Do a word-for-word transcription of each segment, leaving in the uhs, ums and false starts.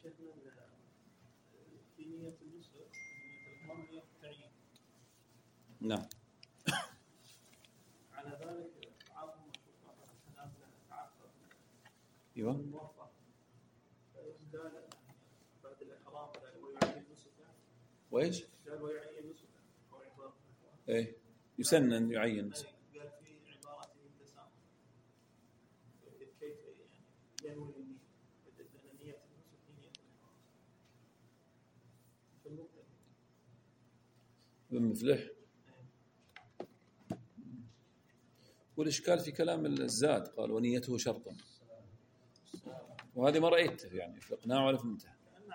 في نية النسك نية الإحرام نية التعيين. نعم. على ذلك تعاقب مشروع الحنابلة تعاقب. أيوة. الموفق فيزداد بعد الإحرام ويعين نسكه. وإيش؟ قال ويعين نسكه أو عبارة. إيه يسنن يعين نسكه. قال في عبارة التسامح. كيف يعني ينوي النية؟ لأن نية النسك هي نية الإحرام. في النقطة. بن مفلح. والإشكال في كلام الزاد قال ونيته شرطا، وهذه ما رأيته يعني في الإقناع ولا في المنتهى.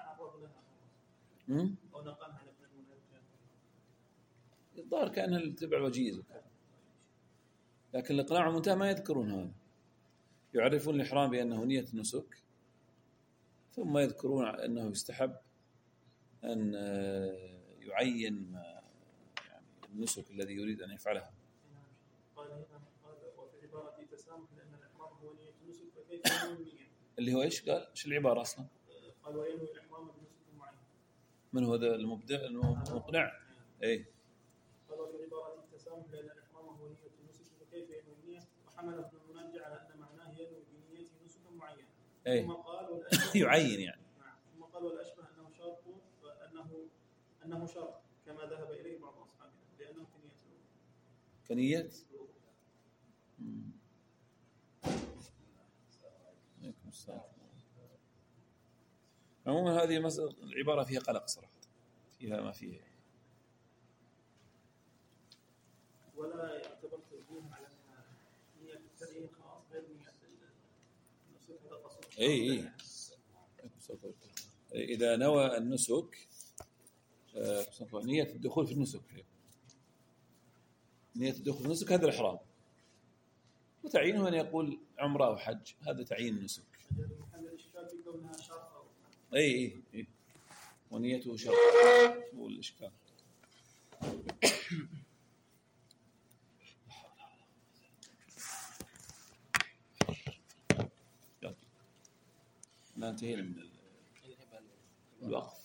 امم أو نقلها لابن المنجم. الظاهر كأنها التبع الوجيز، لكن الإقناع والمنتهى ما يذكرون هذا. يعرفون الإحرام بأنه نية النسك، ثم يذكرون أنه يستحب أن يعين يعني النسك الذي يريد أن يفعلها. قال هنا قال وفي عبارة تسامح لأن الإحرام هو نية النسك فكيف ينوي النية؟ اللي هو إيش قال؟ إيش العبارة أصلا؟ قال وينوي الإحرام بنسك معين. من هو ذا المبدع المقنع؟ إيه. قال وفي عبارة التسامح لأن الإحرام هو نية النسك فكيف ينوي النية؟ وحمل ابن المنجع على أن معناه ينوي بنيته نسكا معينا. إيه. ثم قال يعين يعني. نعم. ثم قال والأشبه أنه شرط أنه أنه شرط كما ذهب إليه بعض أصحابنا لأنه كنية كنية. عموما هذه مسألة العبارة فيها قلق صراحة، فيها ما فيها. ولا يعتبر توجيه على نية التعيين خاص غير نية النسك هذا قصد. أي أي. إذا نوى النسك نية الدخول في النسك، نية الدخول في النسك هذا الإحرام، وتعيينه أن يقول عمره أو حج، هذا تعيين النسك. أي أي أي. ونيته شرط. هو الإشكال. يلا. ما انتهينا من الوقف.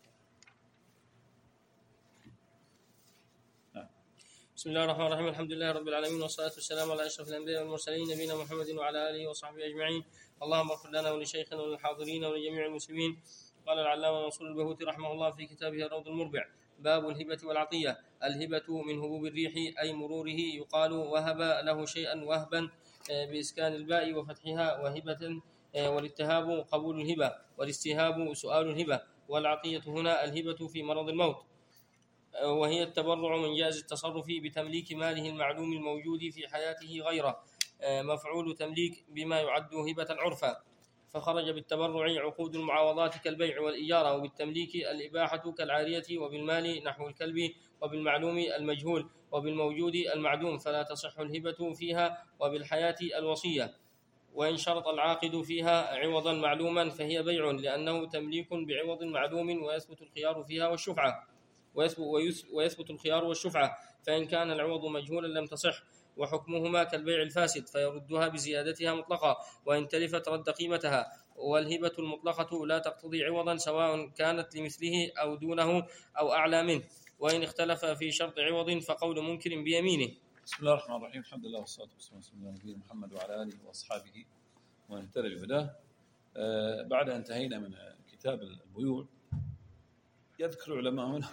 بسم الله الرحمن الرحيم. الحمد لله رب العالمين والصلاة والسلام على أشرف الأنبياء والمرسلين نبينا محمد وعلى آله وصحبه أجمعين. اللهم اغفر لنا ولشيخنا وللحاضرين ولجميع المسلمين. قال العلامة منصور البهوتي رحمه الله في كتابه الروض المربع: باب الهبة والعطية. الهبة من هبوب الريح أي مروره، يقال وهب له شيئا وهبا بإسكان الباء وفتحها، وهبة والاتهاب قبول الهبة، والاستهاب سؤال الهبة. والعطية هنا الهبة في مرض الموت، وهي التبرع من جائز التصرف بتمليك ماله المعلوم الموجود في حياته غيره، مفعول تمليك بما يعد هبة عرفا. فخرج بالتبرع عقود المعاوضات كالبيع والإجارة، وبالتمليك الإباحة كالعارية، وبالمال نحو الكلب، وبالمعلوم المجهول، وبالموجود المعدوم فلا تصح الهبة فيها، وبالحياة الوصية. وإن شرط العاقد فيها عوضا معلوما فهي بيع، لأنه تمليك بعوض معلوم، ويثبت الخيار فيها والشفعة ويثبت الخيار والشفعة. فإن كان العوض مجهولا لم تصح، وحكمهما كالبيع الفاسد فيردها بزيادتها مطلقة، وإن تلفت رد قيمتها. والهبة المطلقة لا تقتضي عوضا، سواء كانت لمثله أو دونه أو أعلى منه، وإن اختلف في شرط عوض فقول منكر بيمينه. بسم الله الرحمن الرحيم. الحمد لله والصلاة والسلام على نبينا محمد وعلى آله وأصحابه ومن اهتدى بهداه. آه بعد أن انتهينا من كتاب البيوع، يذكر العلماء هنا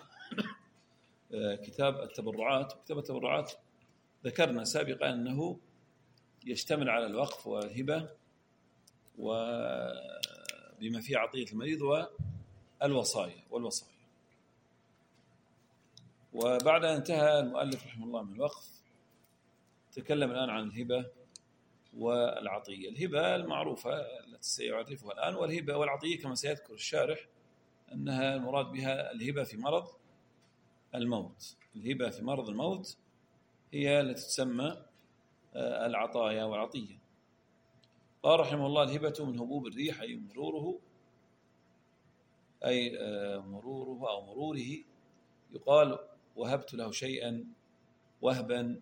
كتاب التبرعات. كتاب التبرعات ذكرنا سابقا أنه يشتمل على الوقف والهبة وبما فيه عطية المريض والوصايا والوصايا. وبعد أن انتهى المؤلف رحمه الله من الوقف، تكلم الآن عن الهبة والعطية. الهبة المعروفة التي سيعرفها الآن، والهبة والعطية كما سيذكر الشارح أنها المراد بها الهبة في مرض الموت. الهبة في مرض الموت هي التي تسمى العطايا والعطية. قال رحمه الله: الهبة من هبوب الريح أي مروره أي مروره أو مروره، يقال وهبت له شيئا وهبا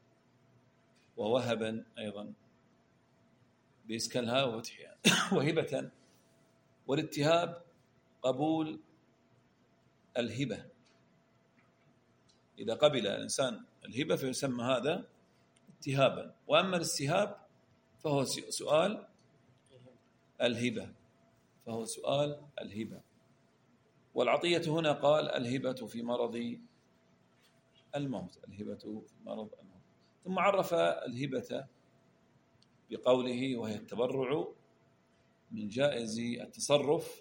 ووهبا أيضا بإسكانها وفتحها. وهبة. والاتهاب قبول الهبة. إذا قبل الإنسان الهبة فيسمى هذا اتهابا. وأما الاستهاب فهو سؤال الهبة فهو سؤال الهبة. والعطية هنا قال الهبة في مرض الموت، الهبة في مرض الموت. ثم عرف الهبة بقوله وهي التبرع من جائز التصرف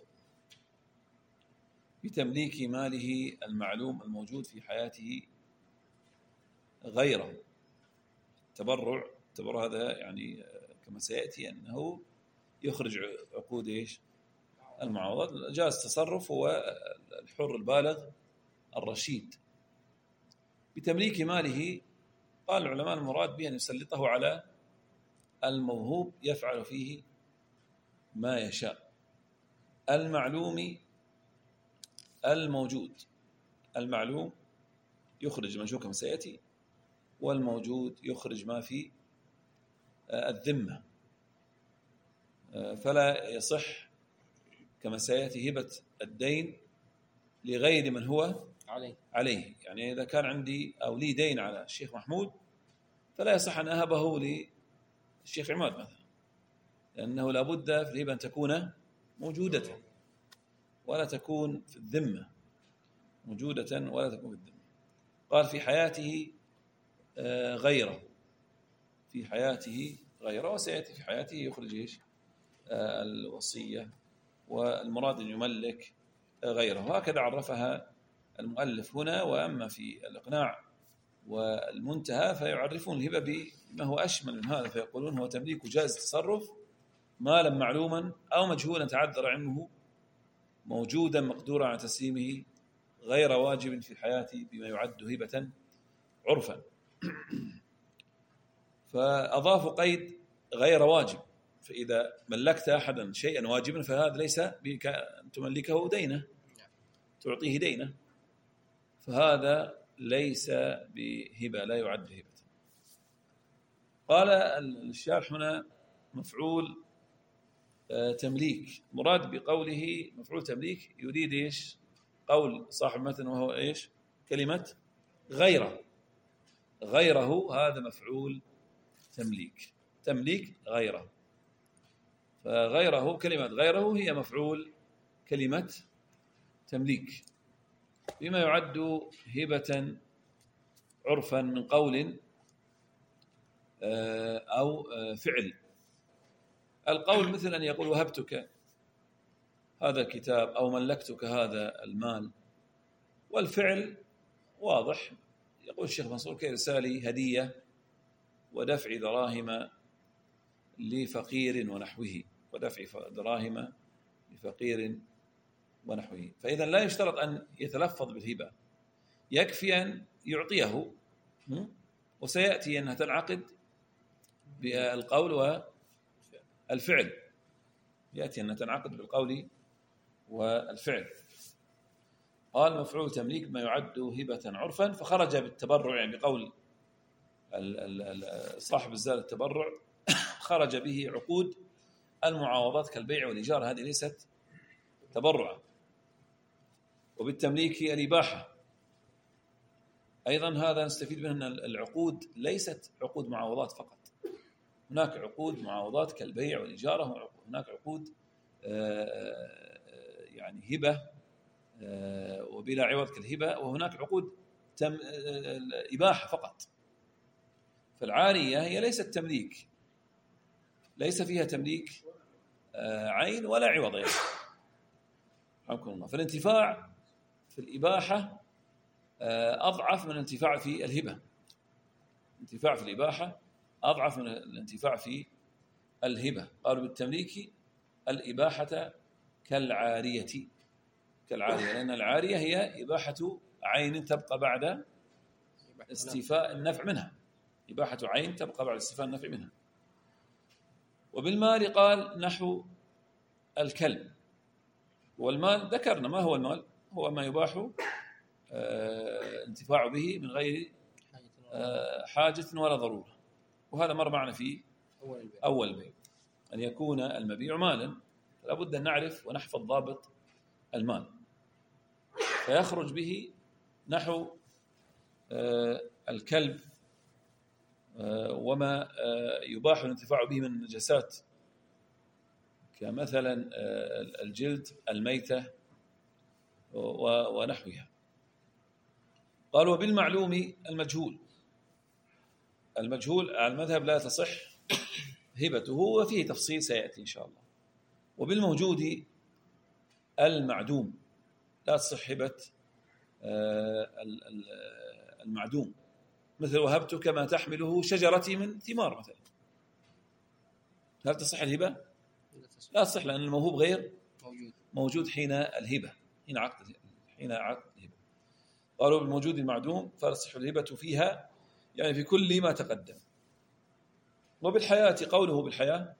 بتمليك ماله المعلوم الموجود في حياته غيره. التبرع التبرع هذا يعني كما سيأتي أنه يخرج عقود إيش؟ المعاوضات. جائز التصرف هو الحر البالغ الرشيد بتمليك ماله. قال العلماء المراد به أن يسلطه على الموهوب يفعل فيه ما يشاء، المعلوم الموجود. المعلوم يخرج من كما سيأتي، والموجود يخرج ما في الذمة. فلا يصح كما سيأتي هبة الدين لغير من هو عليه. عليه. يعني إذا كان عندي أو لي دين على الشيخ محمود فلا يصح أن أهبه للشيخ عماد مثلا، لأنه لابد في الهبة أن تكون موجودة ولا تكون في الذمة، موجودة ولا تكون في الذمة. قال في حياته غيره، في حياته غيره، وسيأتي في حياته يخرج إيش؟ الوصية، والمراد أن يملك غيره. هكذا عرفها المؤلف هنا. وأما في الإقناع والمنتهى فيعرفون الهبة بما هو أشمل من هذا، فيقولون هو تمليك جائز التصرف مالا معلوما أو مجهولا تعذر علمه موجودا مقدورا على تسليمه غير واجب في الحياة بما يعد هبة عرفا. فأضافوا قيد غير واجب، فإذا ملكت أحدا شيئا واجبا فهذا ليس بك أن تملكه دينه، تعطيه دينه، فهذا ليس بهبة، لا يعد هبة. قال الشارح هنا مفعول تمليك. مراد بقوله مفعول تمليك يريد إيش؟ قول صاحب المتن وهو إيش؟ كلمة غيره. غيره هذا مفعول تمليك، تمليك غيره. فغيره كلمة غيره هي مفعول كلمة تمليك بما يعد هبة عرفا من قول أو فعل. القول مثل أن يقول وهبتك هذا الكتاب أو ملكتك هذا المال. والفعل واضح، يقول الشيخ منصور كإرسال هدية ودفع دراهم لفقير ونحوه، ودفع دراهم لفقير ونحوه. فإذا لا يشترط أن يتلفظ بالهبة، يكفي أن يعطيه. وسيأتي أنها تنعقد بالقول والفعل، يأتي أنها تنعقد بالقول والفعل. قال مفعول تمليك ما يعد هبة عرفا، فخرج بالتبرع يعني بقول صاحب الزاد التبرع خرج به عقود المعاوضات كالبيع والإيجار، هذه ليست تبرعا. وبالتمليك الإباحة أيضا، هذا نستفيد منه أن العقود ليست عقود معاوضات فقط، هناك عقود معاوضات كالبيع والإجارة، هناك عقود يعني هبة وبلا عوض كالهبة، وهناك عقود تم إباحة فقط. فالعارية هي ليست تمليك، ليس فيها تمليك عين ولا عوض يعني. حكم الله. فالانتفاع في الإباحة أضعف من الانتفاع في الهبة. الانتفاع في الإباحة أضعف من الانتفاع في الهبة. قالوا بالتمليك الإباحة كالعارية، كالعارية، لأن العارية هي إباحة عين تبقى بعد استيفاء النفع منها، إباحة عين تبقى بعد استيفاء النفع منها. وبالمال قال نحو الكلب. والمال ذكرنا ما هو المال، هو ما يباح انتفاع به من غير حاجة ولا ضرورة. وهذا مر معنا في أول بيع، أن يكون المبيع مالا. لابد أن نعرف ونحفظ ضابط المال، فيخرج به نحو الكلب وما يباح الانتفاع به من النجاسات كمثلا الجلد الميتة ونحوها. قال وبالمعلوم المجهول، المجهول على المذهب لا تصح هبته، وفيه تفصيل سيأتي إن شاء الله. وبالموجود المعدوم لا تصح هبة المعدوم، مثل وهبتك ما تحمله شجرتي من ثمار مثلا، هل تصح الهبة؟ لا تصح، لأن الموهوب غير موجود موجود حين الهبة، حين عقد حين عقد الهبة. قالوا بالموجود المعدوم فلا تصح الهبة فيها، يعني في كل ما تقدم. وبالحياة قوله بالحياة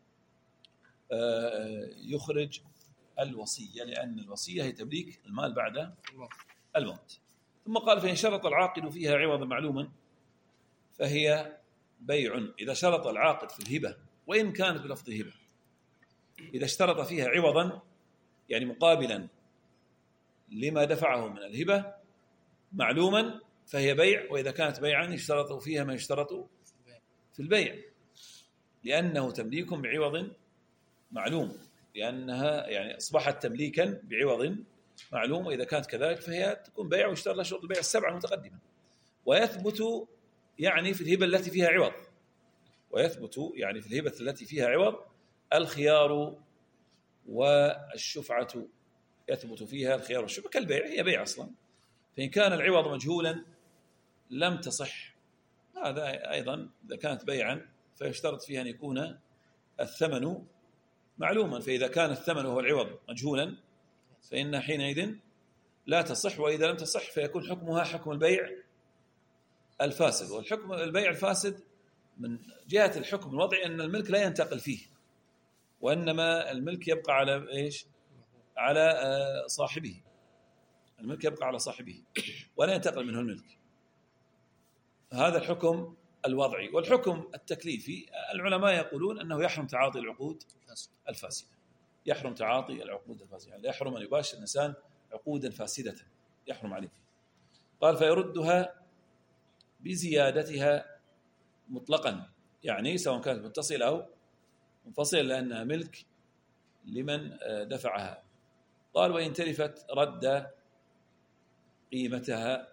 يخرج الوصية، لأن الوصية هي تمليك المال بعد الموت. ثم قال فإن شرط العاقد فيها عوضا معلوما فهي بيع. إذا شرط العاقد في الهبة وإن كانت بلفظ هبة، إذا اشترط فيها عوضا يعني مقابلا لما دفعه من الهبة معلوما فهي بيع. وإذا كانت بيعا يشترط فيها ما يشترط في البيع، لأنه تمليك بعوض معلوم، لأنها يعني أصبحت تمليكا بعوض معلوم. وإذا كانت كذلك فهي تكون بيع ويشترط لها شروط البيع السبعة المتقدمة. ويثبت يعني في الهبة التي فيها عوض، ويثبت يعني في الهبة التي فيها عوض الخيار والشفعة، يثبت فيها الخيار والشفعة كالبيع، هي بيع أصلا. فإن كان العوض مجهولا لم تصح. هذا أيضا إذا كانت بيعا فيشترط فيها أن يكون الثمن معلوما، فإذا كان الثمن هو العوض مجهولا فإن حينئذ لا تصح. وإذا لم تصح فيكون حكمها حكم البيع الفاسد. والحكم البيع الفاسد من جهة الحكم الوضعي أن الملك لا ينتقل فيه، وإنما الملك يبقى على إيش؟ على صاحبه. الملك يبقى على صاحبه ولا ينتقل منه الملك. هذا الحكم الوضعي. والحكم التكليفي العلماء يقولون أنه يحرم تعاطي العقود الفاسدة، يحرم تعاطي العقود الفاسدة، يعني يحرم أن يباشر الإنسان عقودا فاسدة، يحرم عليه. قال فيردها بزيادتها مطلقا، يعني سواء كانت متصلة أو منفصلة لأنها ملك لمن دفعها. قال وإن تلفت رد قيمتها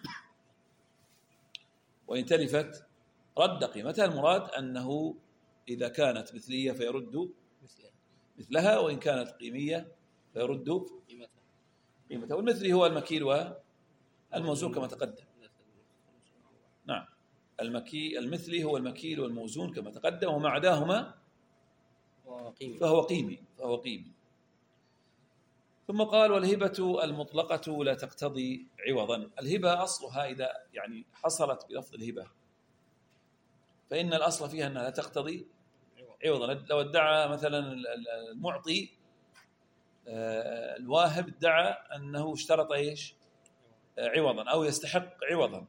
وإن تلفت رد قيمتها، المراد أنه إذا كانت مثلية فيرد مثلها، وإن كانت قيمية فيرد قيمتها. والمثلي هو المكيل والموزون كما تقدم. نعم، المكي المثلي هو المكيل والموزون كما تقدم، وما عداهما فهو قيمي فهو قيمي. ثم قال والهبة المطلقة لا تقتضي عوضا. الهبة أصلها إذا يعني حصلت بلفظ الهبة فإن الأصل فيها أنها لا تقتضي عوضا. لو ادعى مثلا المعطي الواهب ادعى أنه اشترط إيش عوضا أو يستحق عوضا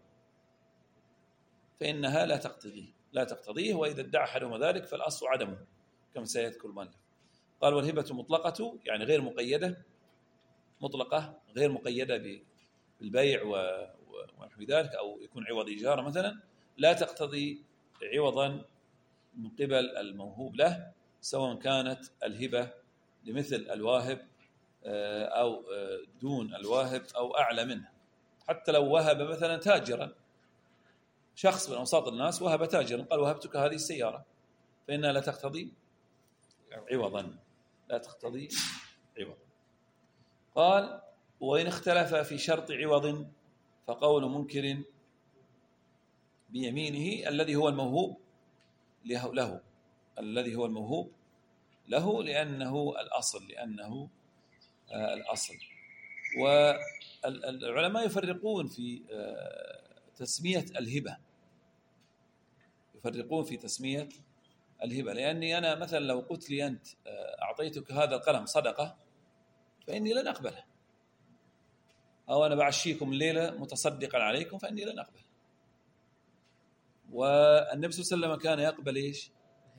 فإنها لا تقتضيه لا تقتضيه وإذا ادعى أحدهما ذلك فالأصل عدمه كما سيذكر المؤلف. قال والهبة مطلقة يعني غير مقيدة، مطلقة غير مقيدة بالبيع ونحو ذلك، أو يكون عوض إيجار مثلا، لا تقتضي عوضا من قبل الموهوب له، سواء كانت الهبة لمثل الواهب أو دون الواهب أو أعلى منه. حتى لو وهب مثلا تاجرا، شخص من أوساط الناس وهب تاجرا قال وهبتك هذه السيارة، فإنها لا تقتضي عوضا لا تقتضي عوضا. قال وإن اختلف في شرط عوض فقول منكر بيمينه الذي هو الموهوب له الذي هو الموهوب له لأنه الأصل لأنه الأصل. والعلماء يفرقون في تسمية الهبة يفرقون في تسمية الهبة لأني أنا مثلا لو قلت لي أنت أعطيتك هذا القلم صدقة فإني لن أقبله، أو أنا بعشيكم الليلة متصدقا عليكم فإني لن أقبل. والنبي صلى الله عليه وسلم كان يقبل إيش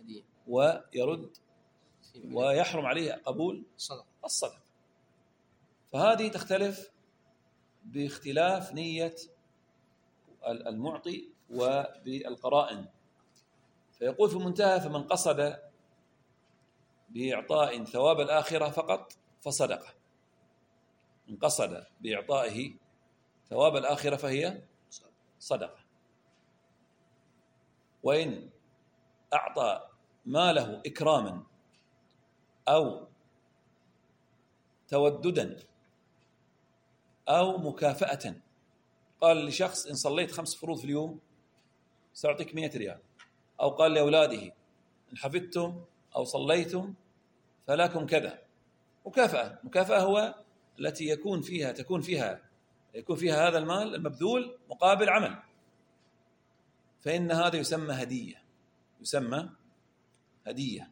ويرد ويحرم عليه قبول الصدقة. فهذه تختلف باختلاف نية المعطي وبالقرائن. فيقول في المنتهى: فمن قصد بإعطاء ثواب الآخرة فقط فصدقة. من قصد بإعطائه ثواب الآخرة فهي صدقة. وإن أعطى ماله إكراما أو توددا أو مكافأة، قال لشخص: إن صليت خمس فروض في اليوم سأعطيك مئة ريال، أو قال لأولاده: إن حفظتم أو صليتم فلكم كذا. مكافأة. مكافأة هو التي يكون فيها تكون فيها يكون فيها هذا المال المبذول مقابل عمل، فإن هذا يسمى هدية يسمى هدية.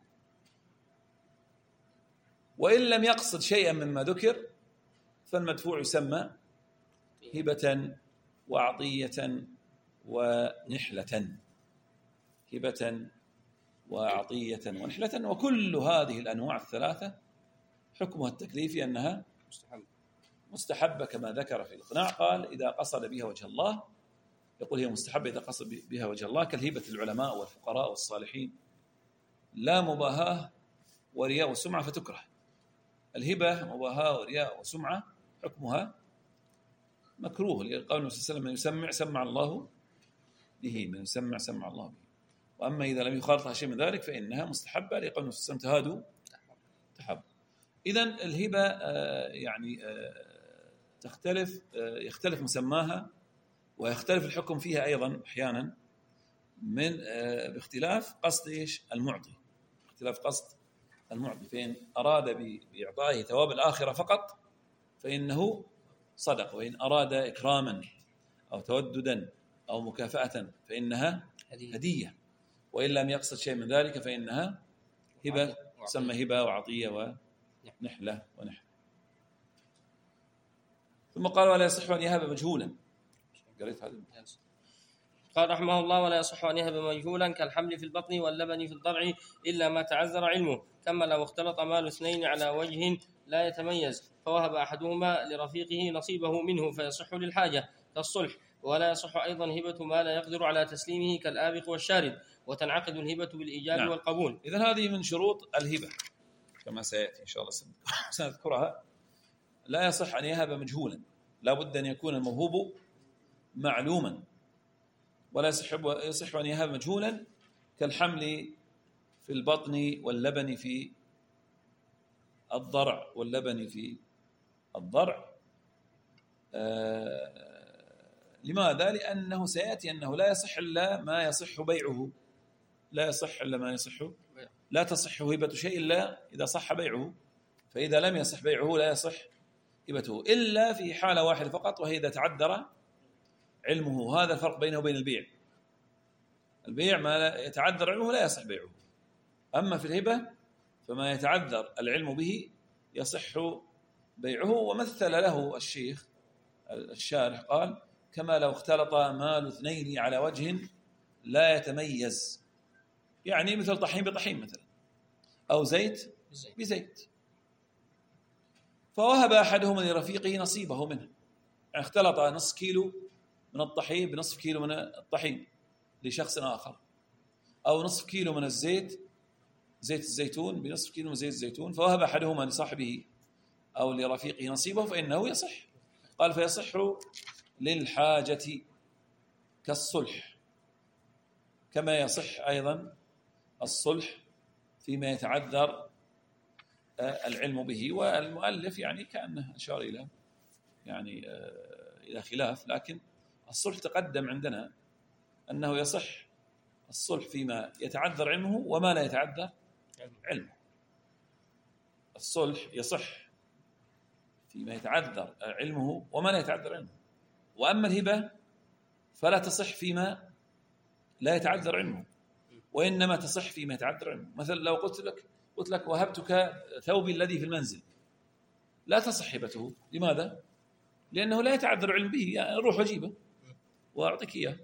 وإن لم يقصد شيئا مما ذكر فالمدفوع يسمى هبة وعطية ونحلة. هبة وعطية ونحلة. وكل هذه الأنواع الثلاثة حكمها التكليفي أنها مستحب مستحبة كما ذكر في الإقناع. قال: إذا قصد بها وجه الله، يقول هي مستحبة إذا قصد بها وجه الله، كالهبة العلماء والفقراء والصالحين، لا مباهاة ورياء وسمعة فتكره. الهبة مباهاة ورياء وسمعة حكمها مكروه، لقول النبي صلى الله عليه وسلم: من يسمع سمع الله به، من يسمع سمع الله به. وأما إذا لم يخالطها شيء من ذلك فإنها مستحبة، لقول النبي صلى الله عليه وسلم: تهادوا تحب. إذن الهبة يعني تختلف يختلف مسماها ويختلف الحكم فيها أيضا أحيانا من باختلاف قصد إيش المعطي، اختلاف قصد المعطي. فإن أراد بإعطائه ثواب الآخرة فقط فإنه صدق، وإن أراد إكراما أو توددا أو مكافأة فإنها هدية، وإن لم يقصد شيء من ذلك فإنها هبة، تسمى هبة وعطية ونحلة ونحلة. ثم قال: ولا يصح أن يهب مجهولا. قريت هذا؟ قال رحمه الله: ولا يصح أن يهب مجهولا كالحمل في البطن واللبن في الضرع إلا ما تعذر علمه، كما لو اختلط مال اثنين على وجه لا يتميز فوهب أحدهما لرفيقه نصيبه منه فيصح للحاجة كالصلح. ولا يصح أيضا هبة ما لا يقدر على تسليمه كالآبق والشارد، وتنعقد الهبة بالإيجاب نعم. والقبول. إذن هذه من شروط الهبة كما سيأتي إن شاء الله سنذكرها. لا يصح أن يهب مجهولا، لا بد أن يكون الموهوب معلوما. ولا يصح أن يهب مجهولا كالحمل في البطن واللبن في الضرع واللبن في الضرع. آه لماذا؟ لأنه سيأتي أنه لا يصح إلا ما يصح بيعه، لا يصح إلا ما يصح، لا تصح هبة شيء إلا إذا صح بيعه، فإذا لم يصح بيعه لا يصح هبته إلا في حالة واحدة فقط، وهي إذا تعذر علمه. هذا الفرق بينه وبين البيع. البيع ما يتعذر علمه لا يصح بيعه، أما في الهبة فما يتعذر العلم به يصح بيعه. ومثل له الشيخ الشارح قال: كما لو اختلط مال اثنين على وجه لا يتميز، يعني مثل طحين بطحين مثلا، أو زيت بزيت، فوهب أحدهما لرفيقه نصيبه منه. يعني اختلط نصف كيلو من الطحين بنصف كيلو من الطحين لشخص آخر، أو نصف كيلو من الزيت زيت الزيتون بنصف كيلو من زيت الزيتون، فوهب أحدهما لصاحبه أو لرفيقه نصيبه فإنه يصح. قال: فيصح للحاجة كالصلح، كما يصح أيضا الصلح فيما يتعذر العلم به. والمؤلف يعني كأنه أشار إلى يعني إلى خلاف، لكن الصلح تقدم عندنا أنه يصح الصلح فيما يتعذر علمه وما لا يتعذر علمه. الصلح يصح فيما يتعذر علمه وما لا يتعذر علمه، وأما الهبة فلا تصح فيما لا يتعذر علمه، وإنما تصح فيما يتعذر علمه. مثلا لو قلت لك قلت لك وهبتك ثوبي الذي في المنزل، لا تصح هبته. لماذا؟ لأنه لا يتعذر علم به، يعني روح وجيبه وأعطيك إياه.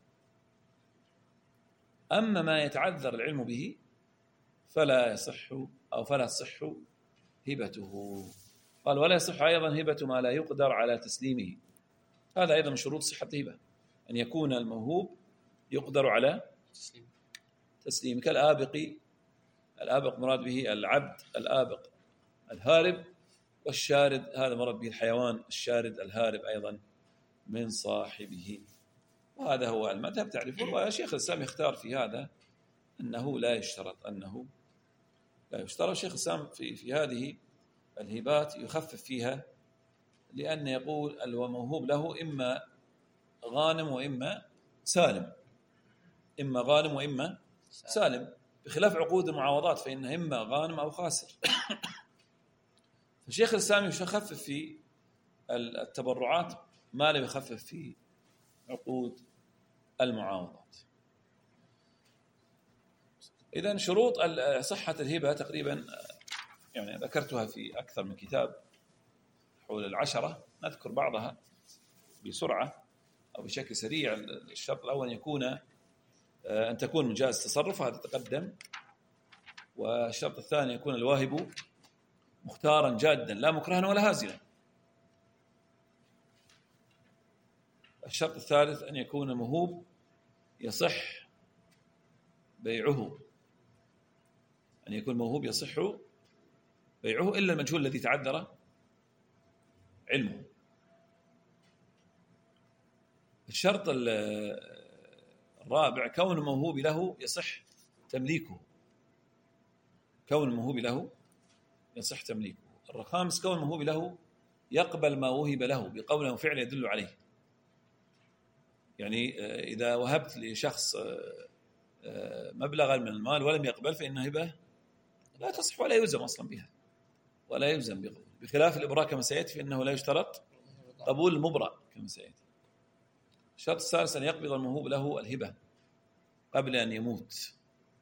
أما ما يتعذر العلم به فلا يصح أو فلا تصح هبته. قال ولا يصح أيضا هبة ما لا يقدر على تسليمه. هذا أيضا من شروط صحة الهبة، أن يكون الموهوب يقدر على تسليم، كالآبق. الآبق مراد به العبد الآبق الهارب، والشارد هذا مراد به الحيوان الشارد الهارب أيضا من صاحبه. وهذا هو المذهب تعرفون. وشيخ الإسلام يختار في هذا أنه لا يشترط أنه لا يشترط. شيخ الإسلام في في هذه الهبات يخفف فيها، لأن يقول الموهوب له إما غانم وإما سالم، إما غانم وإما سالم، بخلاف عقود المعاوضات فإنها إما غانم أو خاسر. فشيخ الإسلام يخفف في التبرعات ما لم يخفف في عقود المعاوضات. إذن شروط صحة الهبة تقريبا يعني ذكرتها في أكثر من كتاب حول العشرة، نذكر بعضها بسرعة أو بشكل سريع. الشرط الأول يكون أن تكون من جائز التصرف، هذا تقدم. والشرط الثاني يكون الواهب مختارا جادا لا مكرها ولا هازلا. الشرط الثالث أن يكون الموهوب يصح بيعه، أن يكون موهوب يصح بيعه إلا المجهول الذي تعذر علمه. الشرط الرابع كون الموهوب له يصح تمليكه، كون الموهوب له يصح تمليكه. الخامس كون الموهوب له يقبل ما وهب له بقول أو فعل يدل عليه. يعني إذا وهبت لشخص مبلغا من المال ولم يقبل فإن هبة لا تصح ولا يلزم أصلا بها ولا يلزم بقبول، بخلاف الإبراء كما سيأتي فإنه لا يشترط قبول المبرأ كما سيأتي. الشرط الثالث أن يقبض الموهوب له الهبة قبل أن يموت،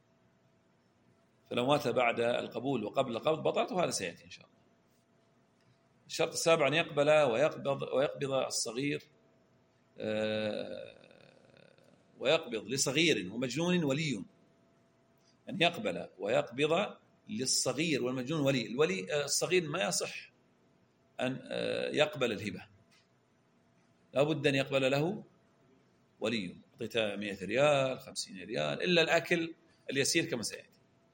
فلو مات بعد القبول وقبل القبض بطلت، وهذا سيأتي إن شاء الله. الشرط السابع أن يقبل ويقبض ويقبض الصغير ويقبض لصغير ومجنون ولي، أن يقبل ويقبض للصغير والمجنون ولي. الولي الصغير ما يصح أن يقبل الهبة، لا بد أن يقبل له ولي. أعطيته مئة ريال خمسين ريال إلا الأكل اليسير كما سيأتي.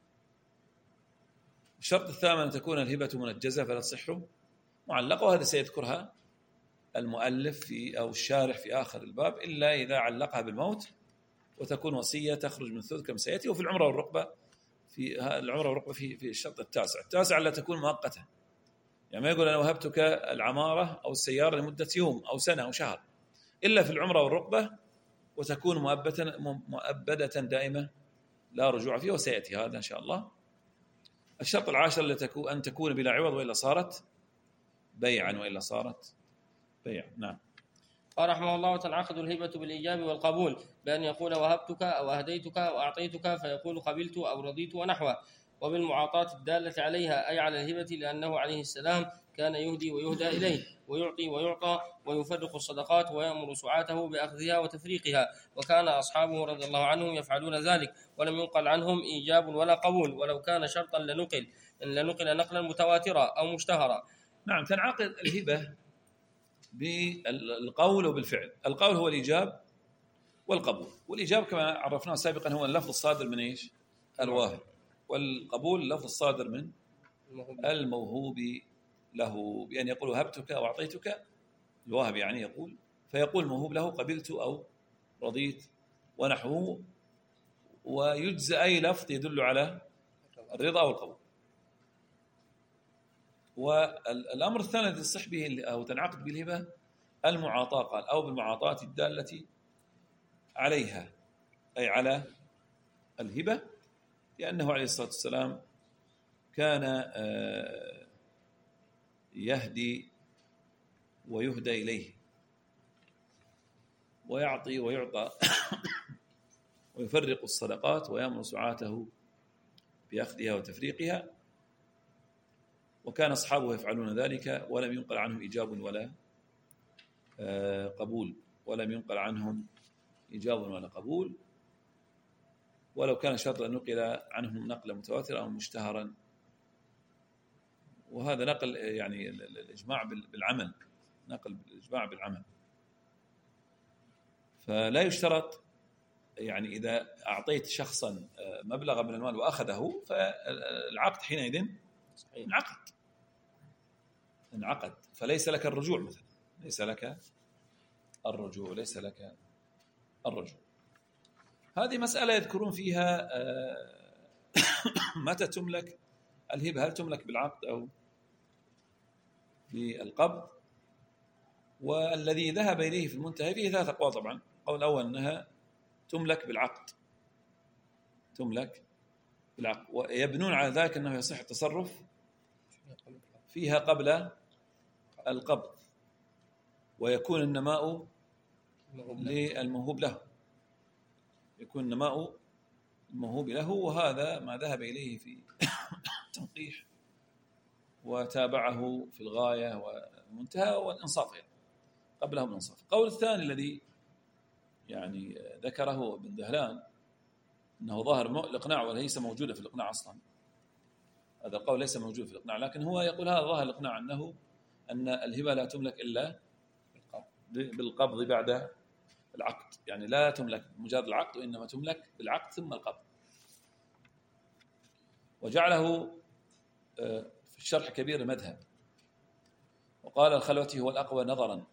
الشرط الثامن أن تكون الهبة منجزة فلا تصح معلقة، وهذا سيذكرها المؤلف في أو الشارح في آخر الباب، إلا إذا علقها بالموت وتكون وصية تخرج من الثلث كما سيأتي. وفي العمرة والرقبة في العمرة والرقبة في في الشرط التاسع التاسع لا تكون مؤقتة، يعني ما يقول أنا وهبتك العمارة أو السيارة لمدة يوم أو سنة أو شهر، إلا في العمرة والرقبة، وتكون مؤبدة مؤبدة دائمة لا رجوع فيها، وسيأتي هذا إن شاء الله. الشرط العاشر أن تكون بلا عوض وإلا صارت بيعا وإلا صارت بيعا. نعم. قال رحمه الله تنعقد الهبة بالإيجاب والقبول، بأن يقول وهبتك أو أهديتك أو أعطيتك فيقول قبلت أو رضيت ونحوه، وبالمعاطاة الدالة عليها أي على الهبة، لأنه عليه السلام كان يهدي ويهدى إليه ويعطي ويعطى ويفرق الصدقات ويأمر سعاته بأخذها وتفريقها، وكان أصحابه رضي الله عنهم يفعلون ذلك، ولم ينقل عنهم إيجاب ولا قبول، ولو كان شرطا لنقل إن لنقل نقلا متواترا أو مشتهرا. نعم. تنعقد الهبة بالقول وبالفعل. القول هو الإيجاب والقبول، والإيجاب كما عرفناه سابقا هو اللفظ الصادر من إيش؟ الواهب، والقبول اللفظ الصادر من الموهوب له، بأن يقول وهبتك أو أعطيتك، الواهب يعني يقول، فيقول الموهوب له قبلت أو رضيت ونحوه، ويجزى أي لفظ يدل على الرضا والقبول. والأمر الثاني الذي تصح به أو تنعقد به الهبة المعاطاة، قال أو بالمعاطاة الدالة عليها أي على الهبة، لأنه عليه الصلاة والسلام كان يهدي ويهدى إليه ويعطي ويعطى ويفرق الصدقات ويأمر سعاته بأخذها وتفريقها، وكان أصحابه يفعلون ذلك، ولم ينقل عنهم إيجاب ولا قبول، ولم ينقل عنهم إيجاب ولا قبول، ولو كان شرطا نقل عنهم نقلا متواترا أو مشتهرا وهذا نقل يعني الإجماع بالعمل، نقل بالإجماع بالعمل. فلا يشترط يعني إذا أعطيت شخصا مبلغا من المال وأخذه فالعقد حينئذ انعقد انعقد فليس لك الرجوع مثلا، ليس لك الرجوع ليس لك الرجوع. هذه مسألة يذكرون فيها متى تملك الهبة، هل تملك بالعقد أو بالقبض؟ والذي ذهب إليه في المنتهى فيه ثلاثة أقوال طبعا. القول الأول أنها تملك بالعقد، تملك بالعقد، ويبنون على ذلك أنه يصح التصرف فيها قبل القبض، ويكون النماء للموهوب له، يكون النماء الموهوب له. وهذا ما ذهب إليه في التنقيح وتابعه في الغاية والمنتهى والإنصاف يعني قبله الإنصاف. القول الثاني الذي يعني ذكره ابن دهلان أنه ظاهر الإقناع وليس موجودة في الإقناع أصلا، هذا القول ليس موجود في الإقناع، لكن هو يقول هذا ظاهر الإقناع أنه أن الهبة لا تملك إلا بالقبض بعد العقد، يعني لا تملك مجرد العقد وإنما تملك بالعقد ثم القبض. وجعله في الشرح كبير المذهب، وقال الخلوتي هو الأقوى نظرا.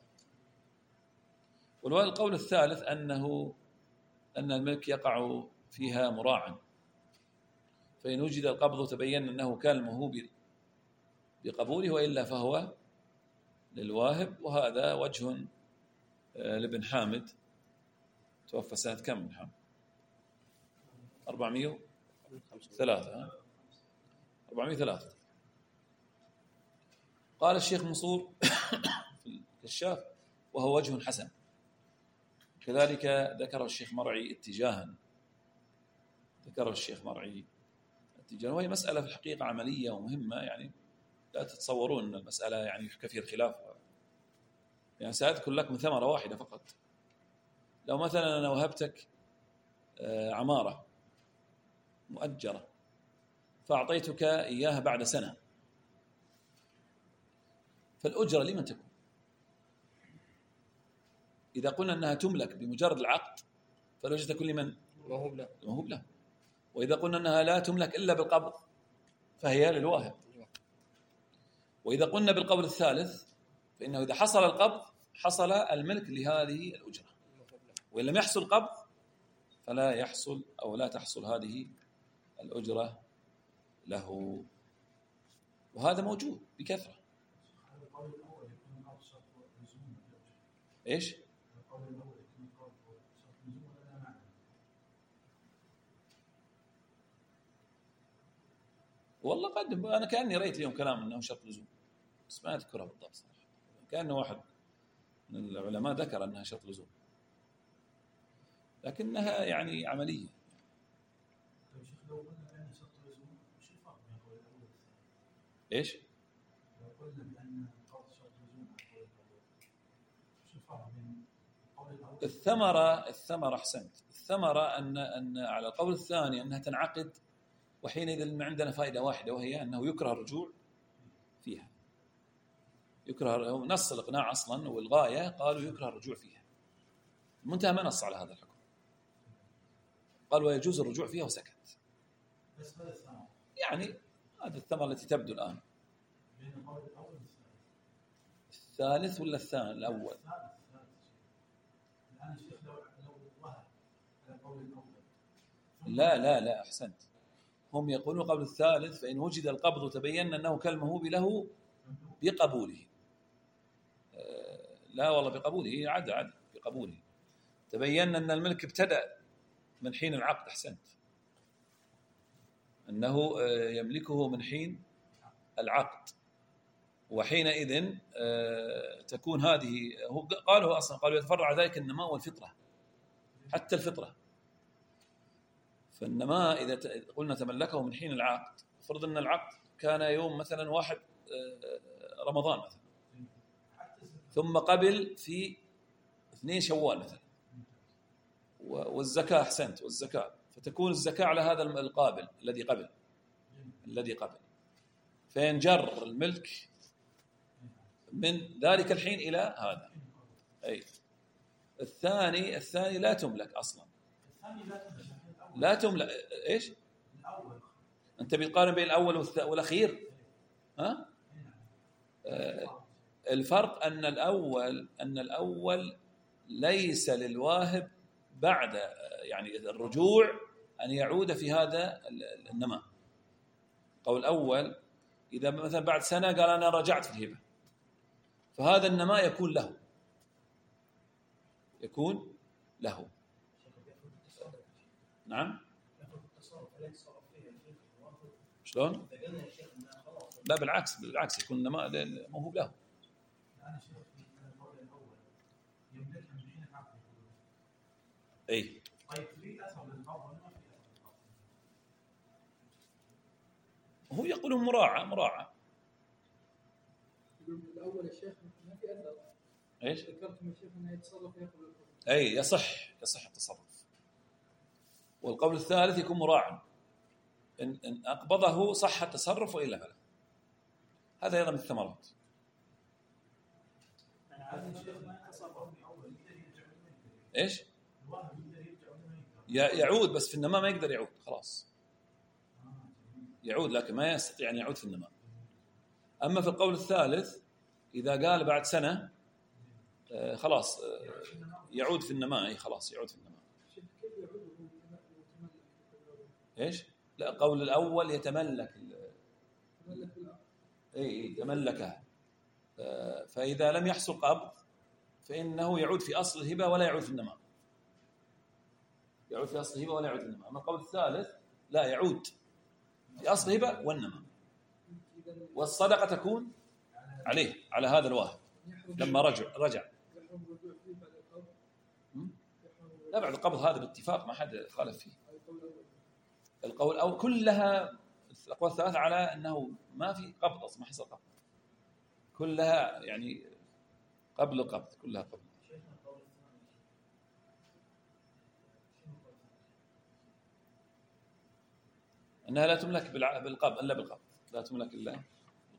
والقول الثالث أنه أن الملك يقع فيها مراعا، فإن وجد القبض تبين أنه كان الموهوب بقبوله، وإلا فهو للواهب. وهذا وجه لابن حامد، توفى سنة كم ابن حامد؟ أربعمائة وثلاثة أربعمائة وثلاثة. قال الشيخ منصور في الكشاف وهو وجه حسن، كذلك ذكر الشيخ مرعي اتجاها، ذكر الشيخ مرعي اتجاها. وهي مسألة في الحقيقة عملية ومهمة، يعني لا تتصورون أن المسألة يعني يحكى فيها الخلاف. يعني سأذكر لكم ثمرة واحدة فقط. لو مثلا أنا وهبتك عمارة مؤجرة فأعطيتك إياها بعد سنة، فالأجرة لمن تكون؟ إذا قلنا أنها تملك بمجرد العقد فالأجرة تكون لمن؟ موهوب له. موهوب له. وإذا قلنا أنها لا تملك إلا بالقبض فهي للواهب. وإذا قلنا بالقول الثالث فإنه إذا حصل القبض حصل الملك لهذه الأجرة، وإن لم يحصل قبض فلا يحصل أو لا تحصل هذه الأجرة له. وهذا موجود بكثرة. إيش؟ والله قد أنا كأني رأيت اليوم كلام أنه شرط لزوم، بس ما أذكرها بالضبط صراحة. كأنه واحد من العلماء ذكر أنها شرط لزوم، لكنها يعني عملية. إيش؟ الثمرة الثمرة أحسنت. الثمرة أن أن على القول الثاني أنها تنعقد، وحينئذ عندنا فائدة واحدة وهي أنه يكره الرجوع فيها. يكره نص الإقناع أصلا والغاية قالوا يكره الرجوع فيها. المنتهى ما نص على هذا الحكم، قال ويجوز الرجوع فيها وسكت. يعني هذه الثمرة التي تبدو الآن. الثالث ولا الثاني الأول؟ لا لا لا أحسنت. هم يقولون قبل الثالث فإن وجد القبض تبين أنه كالموهوب له بقبوله. لا والله بقبوله عد عد بقبوله تبين أن الملك ابتدأ من حين العقد. أحسنت، أنه يملكه من حين العقد، وحينئذ تكون هذه قالوا أصلا قالوا يتفرع ذلك النماء والفطرة، حتى الفطرة. فالنماء إذا قلنا تملكه من حين العقد، فرض أن العقد كان يوم مثلا واحد رمضان مثلا، ثم قبل في اثنين شوال مثلا، والزكاة أحسنت والزكاة، فتكون الزكاة على هذا القابل الذي قبل الذي قبل فينجر الملك من ذلك الحين إلى هذا. أي الثاني الثاني لا تملك أصلا، لا تملك. إيش أنت بتقارن بين الأول والأخير؟ ها؟ آه الفرق أن الأول أن الأول ليس للواهب بعد يعني الرجوع أن يعود في هذا النماء. قول الأول إذا مثلا بعد سنة قال أنا رجعت في الهبة، فهذا النماء يكون له يكون له نعم. شلون؟ لا بالعكس بالعكس يكون النماء موهوب له. اي هو يقول مراعاة مراعاة. الأول يا شيخ ما في أثر. ايش؟ ذكرتم يا شيخ أنه يتصرف يقبل. اي يصح يصح التصرف. والقول الثالث يكون مراعاً، إن, إن أقبضه صح التصرف وإلا فلا. هذا أيضا من الثمرات. إيش؟ يعود بس في النماء ما يقدر يعود خلاص. يعود لكن ما يستطيع أن يعود في النماء. أما في القول الثالث إذا قال بعد سنة آه خلاص آه يعود في النماء. أي خلاص يعود في النماء. إيش؟ لا قول الأول يتملك أي يتملكها. آه فإذا لم يحصل قبض فإنه يعود في أصل الهبة ولا يعود في النماء. يعود في أصل الهبة ولا يعود في النماء. أما القول الثالث لا يعود في أصل الهبة والنماء، والصدقة تكون عليه على هذا الواهب لما رجع رجع لا بعد القبض. هذا باتفاق ما حد خالف فيه. القول أو كلها الأقوال الثلاثة على أنه ما في قبض أصلا، ما حصل قبض، كلها يعني قبل القبض كلها قبل. أنها لا تملك بالقبض إلا بالقبض، لا تملك إلا بالقبض.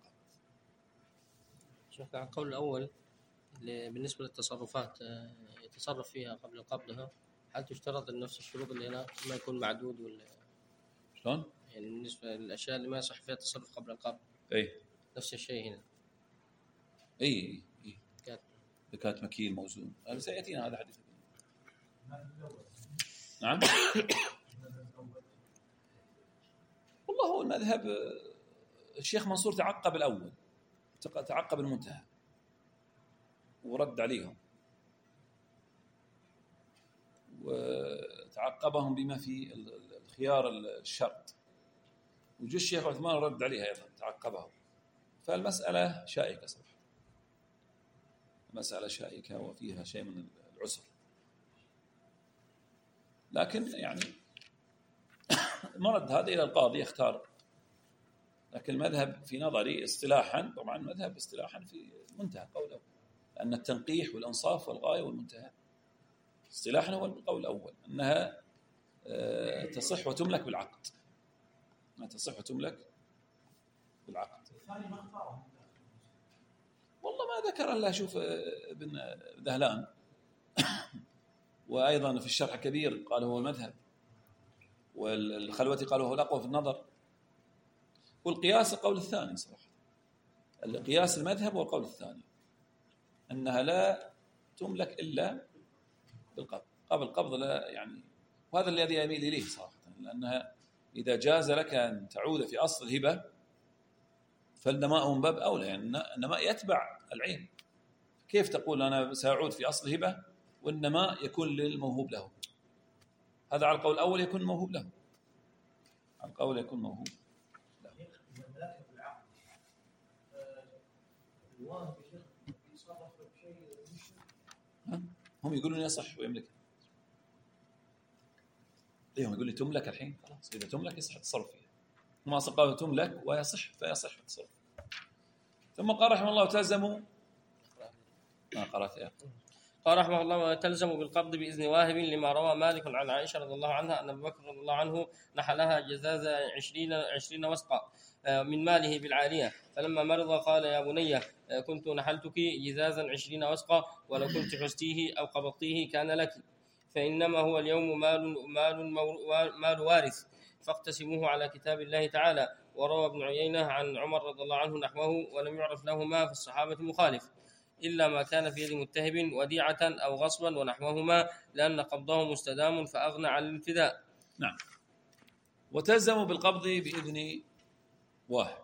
شوف عن القول الأول بالنسبة للتصرفات يتصرف فيها قبل قبضها، هل تشترط نفس الشروط اللي هنا ما يكون معدود ولا شلون؟ يعني بالنسبة للأشياء اللي ما يصح فيها التصرف قبل القبض أي نفس الشيء هنا. أي أي زكاة مكيل موزون هذا سيأتينا هذا حديث. نعم. والله هو المذهب الشيخ منصور تعقب الأول تعقب المنتهى ورد عليهم وتعقبهم بما في الخيار الشرط، وجو الشيخ عثمان رد عليها أيضا تعقبهم. فالمسألة شائكة صراحة، مسألة شائكة وفيها شيء من العسر، لكن يعني مرد هذا إلى القاضي يختار. لكن المذهب في نظري اصطلاحا، طبعا المذهب اصطلاحا في منتهى قوله، لأن التنقيح والإنصاف والغاية والمنتهى اصطلاحا هو القول الأول، أنها تصح وتملك بالعقد، ما تصح وتملك بالعقد. والله ما ذكر الله. شوف ابن ذهلان وأيضا في الشرح الكبير قال هو المذهب، والخلوتي قالوا هو الأقوى في النظر، والقياس القول الثاني صراحة. القياس المذهب والقول الثاني أنها لا تملك إلا بالقبض، قبل القبض لا يعني. وهذا الذي يميل إليه صراحة، لأنها إذا جاز لك أن تعود في أصل الهبة فالنماء من باب أولى، يعني النماء يتبع العين. كيف تقول أنا سأعود في أصل الهبة والنماء يكون للموهوب له؟ هذا على القول الأول يكون موهوب له، على القول يكون موهوب له. هم يقولون يصح ويملك. ليه هم يقولون تملك الحين خلاص، إذا تملك يصح التصرف فيها. هم أصلا قالوا تملك ويصح فيصح التصرف. ثم قال رحمه الله تلزموا ما قرأت يا قال رحمه الله تلزم بالقبض بإذن واهب، لما روى مالك عن عائشة رضي الله عنها أن أبو بكر رضي الله عنه نحلها جزاز عشرين عشرين وسقا، من ماله بالعارية، فلما مرض قال يا بني كنت نحلتك جزازا عشرين وسقا، ولو كنت حزتيه أو قبضتيه كان لك، فإنما هو اليوم مال مال مال وارث فاقتسموه على كتاب الله تعالى. وروى ابن عيينة عن عمر رضي الله عنه نحوه، ولم يعرف لهما في الصحابة مخالف إلا ما كان في يد متهب وديعة أو غصبا ونحوهما، لأن قبضه مستدام فأغنى عن الابتداء. نعم. وتلزم بالقبض بإذن واحد،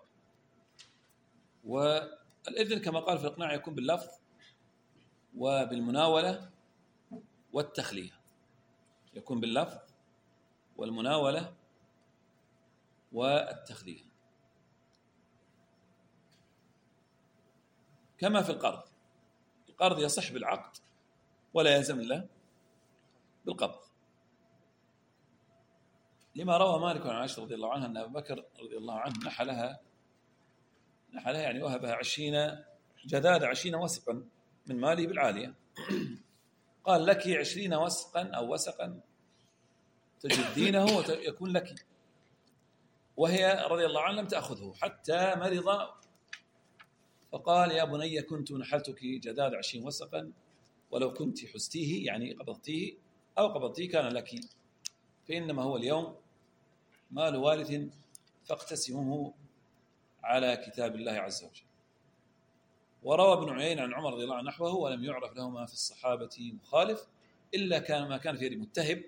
والإذن كما قال في الإقناع يكون باللفظ وبالمناولة والتخلية، يكون باللفظ والمناولة والتخلية كما في القرض. القرض يصح بالعقد ولا يلزم إلا بالقبض، لما روى مالك عن عائشة رضي الله عنها أن أبا بكر رضي الله عنه نحلها نحلها يعني وهبها عشرين جداد عشرين وسقا من ماله بالعالية، قال لك عشرين وسقا أو وسقا تجدينه ويكون لك، وهي رضي الله عنها لم تأخذه حتى مرض، فقال يا بني كنت نحلتك جداد عشرين وسقا، ولو كنت حزتيه يعني قبضتيه أو قبضتيه كان لك، فإنما هو اليوم مال وارث فاقتسموه على كتاب الله عز وجل. وروى ابن عيينة عن عمر رضي الله عنه نحوه، ولم يعرف لهما في الصحابة مخالف إلا كان ما كان في يد متهب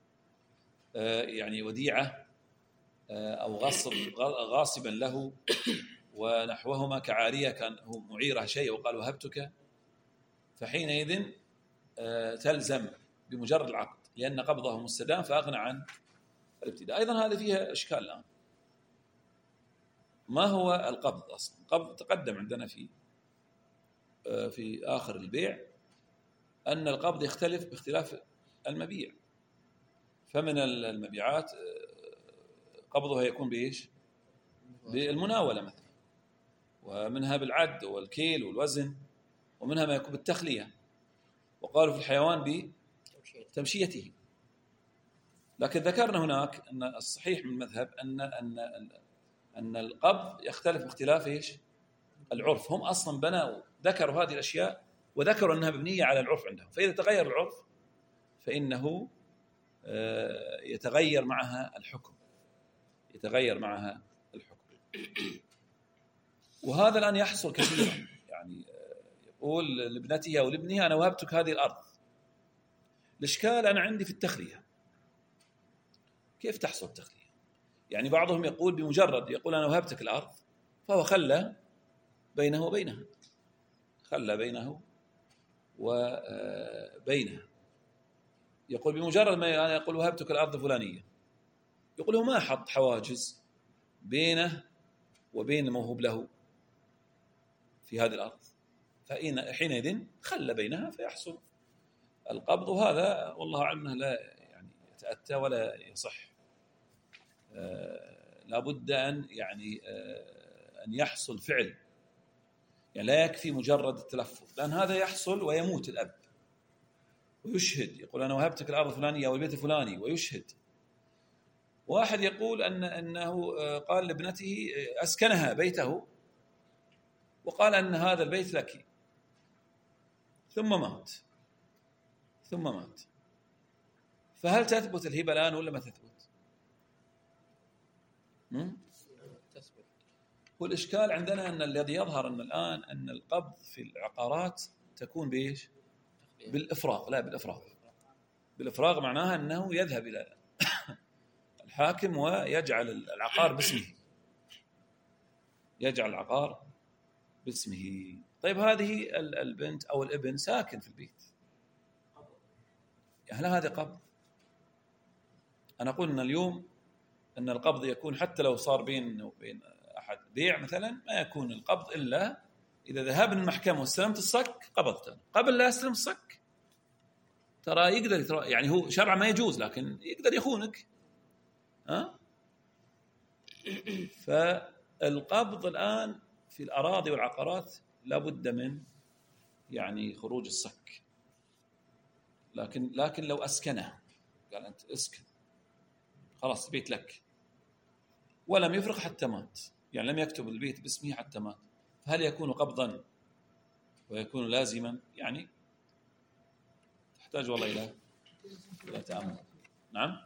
يعني وديعة أو غصب غاصبا له ونحوهما كعارية كان هو معيره شيء وقال وهبتك، فحينئذ تلزم بمجرد العقد لأن قبضه مستدام فأغنى عن الابتداء. أيضا هذه فيها إشكال الآن، ما هو القبض أصلا؟ القبض تقدم عندنا في في آخر البيع أن القبض يختلف باختلاف المبيع، فمن المبيعات قبضها يكون بإيش؟ بالمناولة مثلا، ومنها بالعد والكيل والوزن، ومنها ما يكون بالتخلية، وقالوا في الحيوان بتمشيته. لكن ذكرنا هناك أن الصحيح من المذهب أن أن أن القبض يختلف باختلاف إيش؟ العرف. هم أصلا بنوا ذكروا هذه الأشياء وذكروا أنها مبنية على العرف عندهم، فإذا تغير العرف فإنه يتغير معها الحكم يتغير معها الحكم وهذا الآن يحصل كثيرا، يعني يقول لابنته أو لابنها أنا وهبتك هذه الأرض، الإشكال أنا عندي في التخلية، كيف تحصل التخلية؟ يعني بعضهم يقول بمجرد يقول أنا وهبتك الأرض فهو خلى بينه وبينها خلى بينه وبينها يقول بمجرد ما أنا يقول وهبتك الأرض الفلانية، يقول هو ما حط حواجز بينه وبين الموهوب له في هذه الأرض، فحينئذ خلى بينها فيحصل القبض، وهذا والله أعلم لا يعني يتأتى ولا يصح. آه لابد أن يعني آه أن يحصل فعل، يعني لا يكفي مجرد التلفظ، لأن هذا يحصل ويموت الأب ويشهد يقول أنا وهبتك الأرض الفلانية أو البيت الفلاني ويشهد. واحد يقول أن أنه قال لابنته أسكنها بيته وقال أن هذا البيت لك، ثم مات ثم مات فهل تثبت الهبة الآن ولا ما تثبت؟ تثبت. والإشكال عندنا أن الذي يظهر أن الآن أن القبض في العقارات تكون بإيش؟ بالإفراغ، لا بالإفراغ. بالإفراغ معناها أنه يذهب إلى الحاكم ويجعل العقار باسمه يجعل العقار باسمه. طيب هذه البنت أو الابن ساكن في البيت، هل هذا قبض؟ أنا أقول أن اليوم أن القبض يكون حتى لو صار بين وبين أحد بيع مثلا ما يكون القبض إلا إذا ذهبنا المحكمة واستلمت الصك قبضت، قبل لا يستلم الصك ترى يقدر يترى يعني هو شرعا ما يجوز لكن يقدر يخونك. ها؟ فالقبض الآن في الأراضي والعقارات لابد من يعني خروج الصك، لكن لكن لو أسكنه قال أنت اسكن خلاص بيت لك ولم يفرق حتى مات يعني لم يكتب البيت باسمه حتى مات، فهل يكون قبضا ويكون لازما؟ يعني تحتاج والله إلى إلى تأمل. نعم.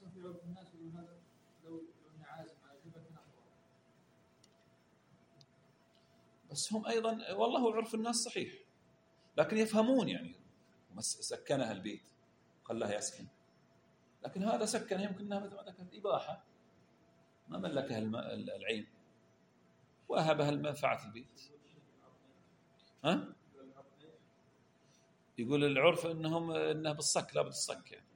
بس هم أيضا والله عرف الناس صحيح، لكن يفهمون يعني سكنها البيت خلاها يسكن، لكن هذا سكنها يمكن أنها مثل ما ذكرت إباحة، ما ملكها العين وأهبها المنفعة البيت. ها؟ يقول العرف انهم انها بالصك، لا بالصك يعني.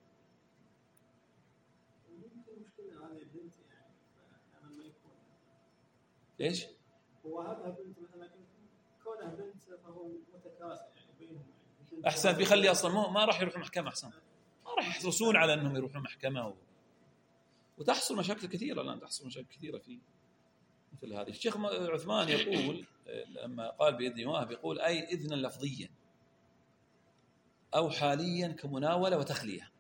ليش؟ هو هذا بنت مثلا كونها بنت فهو متكاسل يعني بينهم يعني. احسن بيخلي اصلا ما راح يروحوا محكمه، احسن ما راح يحرصون على انهم يروحوا محكمه و... وتحصل مشاكل كثيره الان، تحصل مشاكل كثيره في مثل هذه. الشيخ عثمان يقول لما قال باذن واهب يقول اي اذنا لفظيا او حاليا كمناوله وتخليه.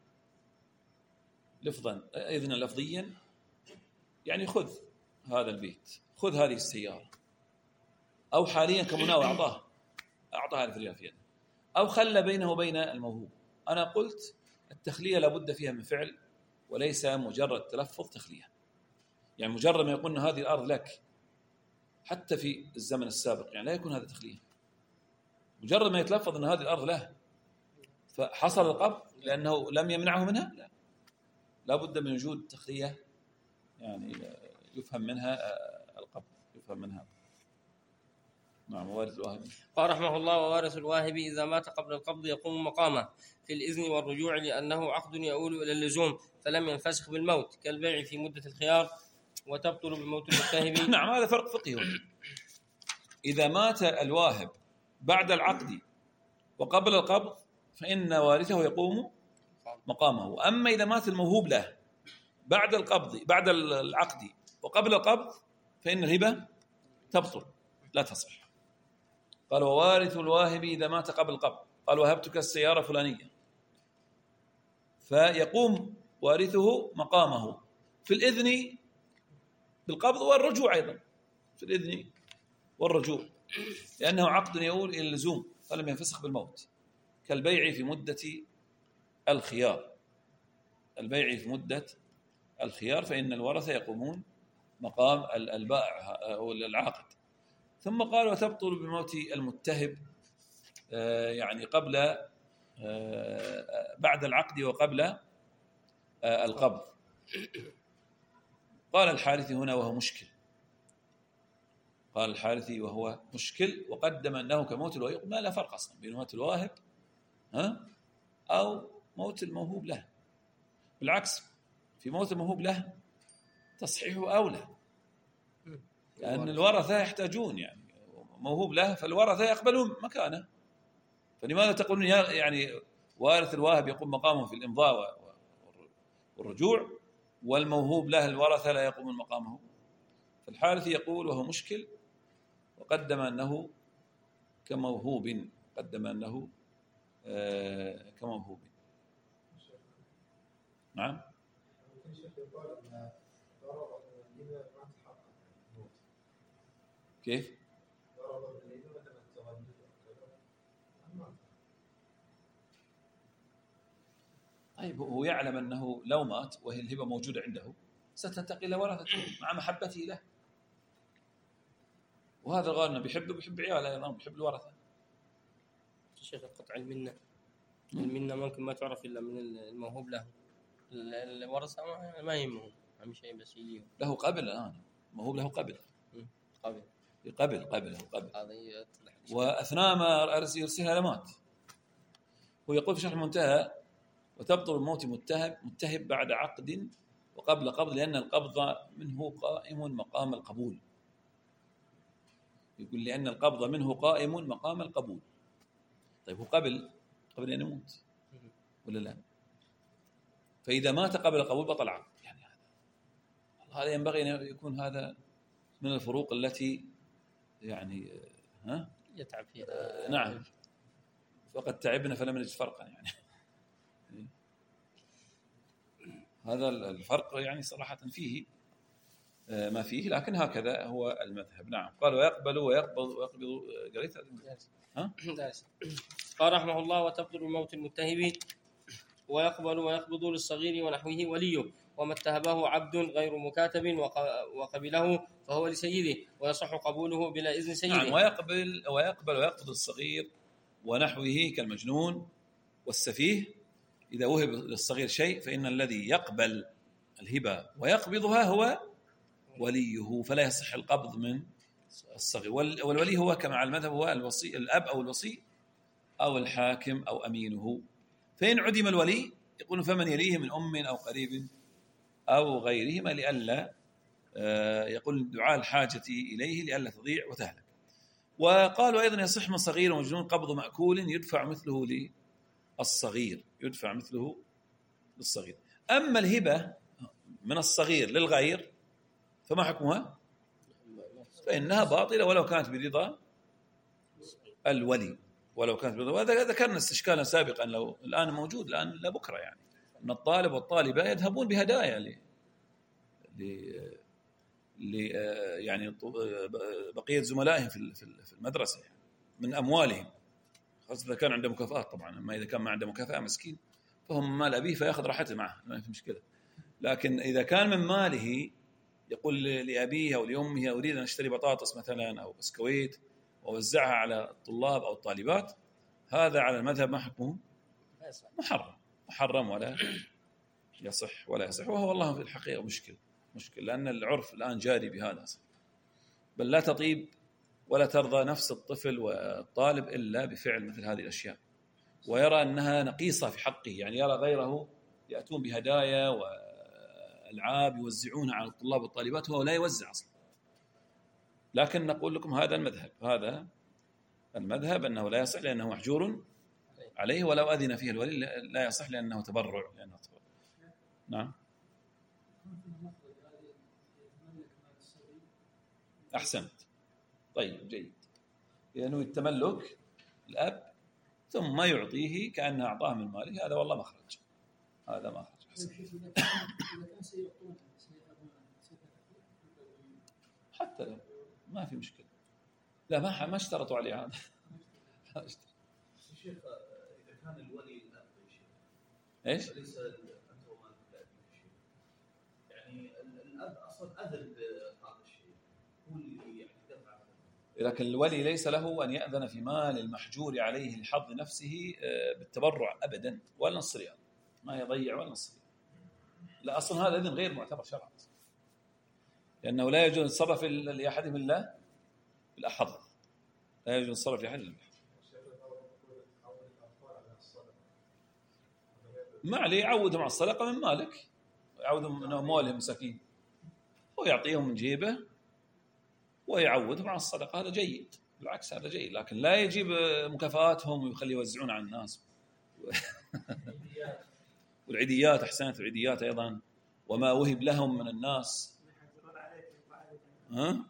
لفظا اذنا لفظيا يعني خذ هذا البيت، خذ هذه السياره، او حاليا كمناوله اعطاه اعطاه ألف ريال في يده، او خلى بينه وبين الموهوب. انا قلت التخليه لابد فيها من فعل وليس مجرد تلفظ تخليه. يعني مجرد ما يقول هذه الارض لك حتى في الزمن السابق يعني لا يكون هذا تخليه. مجرد ما يتلفظ ان هذه الارض له فحصل القبض لانه لم يمنعه منها، لا لابد من وجود تخليه يعني يفهم منها القبض، يفهم منها. نعم. وارث الواهب قال رحمه الله ووارث الواهب إذا مات قبل القبض يقوم مقامه في الإذن والرجوع لأنه عقد يؤول إلى اللزوم فلم ينفسخ بالموت كالبيع في مدة الخيار وتبطل بموت المتهم. نعم هذا فرق فقهي. إذا مات الواهب بعد العقد وقبل القبض فإن وارثه يقوم مقامه. أما إذا مات الموهوب له بعد القبض بعد العقد وقبل القبض فإن الهبة تبطل لا تصح. قال ووارث الواهب إذا مات قبل القبض، قال وهبتك السيارة فلانية، فيقوم وارثه مقامه في الإذن بالقبض والرجوع أيضا في الإذن والرجوع لأنه عقد يؤول إلى اللزوم فلم ينفسخ بالموت كالبيع في مدة الخيار. البيع في مدة الخيار فإن الورثة يقومون مقام البائع أو العاقد. ثم قال وتبطل بموت المتهب يعني قبل بعد العقد وقبل القبض. قال الحارثي هنا وهو مشكل، قال الحارثي وهو مشكل وقدم أنه كموت الواهب. ما لا فرق أصلا بين موت الواهب ها أو موت الموهوب له، بالعكس في موت الموهوب له تصحيحه أولى لأن الورثة يحتاجون يعني موهوب له فالورثة يقبلون مكانه. فلماذا تقولون يعني وارث الواهب يقوم مقامه في الإمضاء والرجوع والموهوب له الورثة لا يقومون مقامه؟ فالحارثي يقول وهو مشكل وقدم أنه كموهوب، قدم أنه آه كموهوب. نعم. كيف؟ طيب هو يعلم أنه لو مات وهي الهبة موجودة عنده ستنتقل إلى ورثته مع محبته له، وهذا الغالب بيحبه بيحب عياله أيضا بيحب الورثة. الشيخ قطع المنة المنة ممكن ما تعرف إلا من الموهوب له، الورثة ما يهمهم أهم شيء بس يجيهم له قبل الآن موهوب له قبل قبل قبل قبله قبل هذا وأثناء ما أرسل يرسلها لمات. هو يقول في شرح المنتهى وتبطل موت متهب متهب بعد عقد وقبل قبض لأن القبض منه قائم مقام القبول. يقول لأن القبض منه قائم مقام القبول. طيب هو قبل قبل أن يموت ولا لا؟ فإذا مات قبل القبول بطل عقد. يعني هذا هذا ينبغي أن يكون هذا من الفروق التي يعني ها يتعب فيها. نعم فقد تعبنا فلم نجد فرقا يعني. هذا الفرق يعني صراحة فيه ما فيه، لكن هكذا هو المذهب. نعم. قال ويقبل ويقبض ويقبض. قريت ها؟ قال رحمه الله: وتبطل بموت المتهم، ويقبل ويقبض للصغير ونحوه وليه، وما اتهبه عبد غير مكاتب وقبله فهو لسيده، ويصح قبوله بلا إذن سيده. نعم. ويقبل ويقبل ويقبض الصغير ونحوه كالمجنون والسفيه. إذا وهب للصغير شيء فإن الذي يقبل الهبة ويقبضها هو وليه، فلا يصح القبض من الصغير. والولي هو كما على المذهب هو الوصي، الأب أو الوصي أو الحاكم أو أمينه. فإن عدم الولي يقول فمن يليه من أم أو قريب أو غيرهما لئلا يقول دعاء الحاجة إليه لئلا تضيع وتهلك. وقالوا أيضا يصح من صغير ومجنون قبض مأكول يدفع مثله للصغير، يدفع مثله للصغير. أما الهبة من الصغير للغير فما حكمها؟ فإنها باطلة ولو كانت برضا الولي، ولو كانت برضا. وهذا ذكرنا استشكالا سابقا، لو الآن موجود الآن لبكرة، يعني أن الطالب والطالبة يذهبون بهدايا ل ل يعني بقية زملائهم في في المدرسة من أموالهم، خاصة إذا كان عنده مكافآت طبعا. أما إذا كان ما عنده مكافأة مسكين فهم مال أبيه فيأخذ راحته معه، ما في مشكلة. لكن إذا كان من ماله يقول لأبيه أو لأمه أريد أن أشتري بطاطس مثلا أو بسكويت ووزعها على الطلاب أو الطالبات، هذا على المذهب ما حكمه؟ محرم، محرم ولا يصح ولا يصح. وهو والله في الحقيقة مشكل مشكل لأن العرف الآن جاري بهذا، بل لا تطيب ولا ترضى نفس الطفل والطالب إلا بفعل مثل هذه الأشياء، ويرى أنها نقيصة في حقه. يعني يرى غيره يأتون بهدايا وألعاب يوزعونها على الطلاب والطالبات وهو لا يوزع أصلا. لكن نقول لكم هذا المذهب، هذا المذهب أنه لا يصح لأنه محجور عليه، ولو أذن فيه الولي لا يصح لأنه تبرع، لأنه تبرع. نعم. أحسنت. طيب جيد. لأنه التملك الأب ثم يعطيه كأنه أعطاه من ماله، هذا والله مخرج، هذا مخرج. حتى لو ما في مشكلة، لا ما ما اشترطوا عليه هذا. شيخ إذا كان الولي الأب إيش؟ ليس أنت وما يعني الأب أصلا أذن بهذا الشيء، هو اللي يعني دفع. لكن الولي ليس له أن يأذن في مال المحجور عليه لحظ نفسه بالتبرع أبدا، ولا نص ريال، ما يضيع ولا نص ريال. لا، أصلا هذا إذن غير معتبر شرعا، لأنه لا يجوز الصرف لأحدهم إلا بالأحظ، لا يجوز الصرف لأحد إلا بالأحظ. ما عليه يعودهم على الصدقة من مالك، يعودهم من أموالهم مساكين ويعطيهم من جيبه ويعودهم على الصدقة، هذا جيد، بالعكس هذا جيد. لكن لا يجيب مكافآتهم ويخلي يوزعون على الناس. والعيديات، أحسنت، العيديات أيضا وما وهب لهم من الناس. ها؟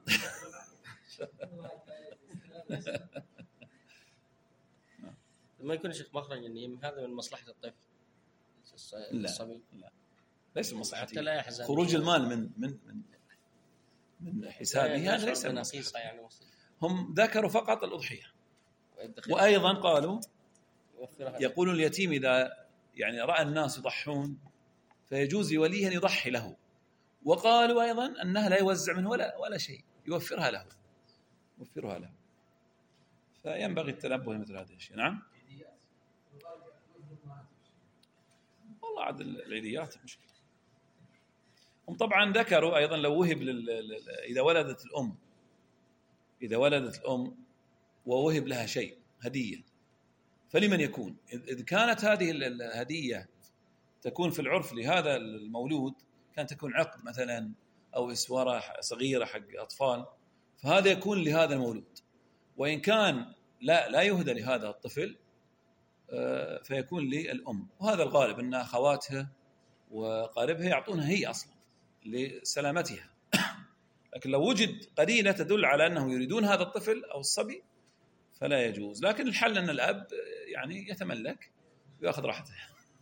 ما يكون شيخ مخرج إن هذا من مصلحة الطفل الصبي؟ لا لا، ليس مصلحة، حتى لا يحزن. خروج المال من من من من حسابه هذا ليس نصيصة يعني. هم ذكروا فقط الأضحية. وأيضا قالوا يقولون اليتيم إذا يعني رأى الناس يضحون فيجوز لوليه أن يضحي له. وقالوا أيضا أنها لا يوزع منه ولا ولا شيء، يوفرها له، يوفرها له. فينبغي التنبه لمثل هذه الأشياء. نعم. والله عاد العيديات مشكلة. هم طبعا ذكروا أيضا لو وهب لل... إذا ولدت الأم إذا ولدت الأم ووهب لها شيء هدية فلمن يكون؟ إذ كانت هذه الهدية تكون في العرف لهذا المولود، كان تكون عقد مثلا أو إسوارة صغيرة حق أطفال، فهذا يكون لهذا المولود. وإن كان لا لا يهدى لهذا الطفل فيكون للأم، وهذا الغالب أن أخواتها وقاربها يعطونها هي أصلا لسلامتها. لكن لو وجد قرينة تدل على أنه يريدون هذا الطفل أو الصبي فلا يجوز. لكن الحل أن الأب يعني يتملك ويأخذ راحته.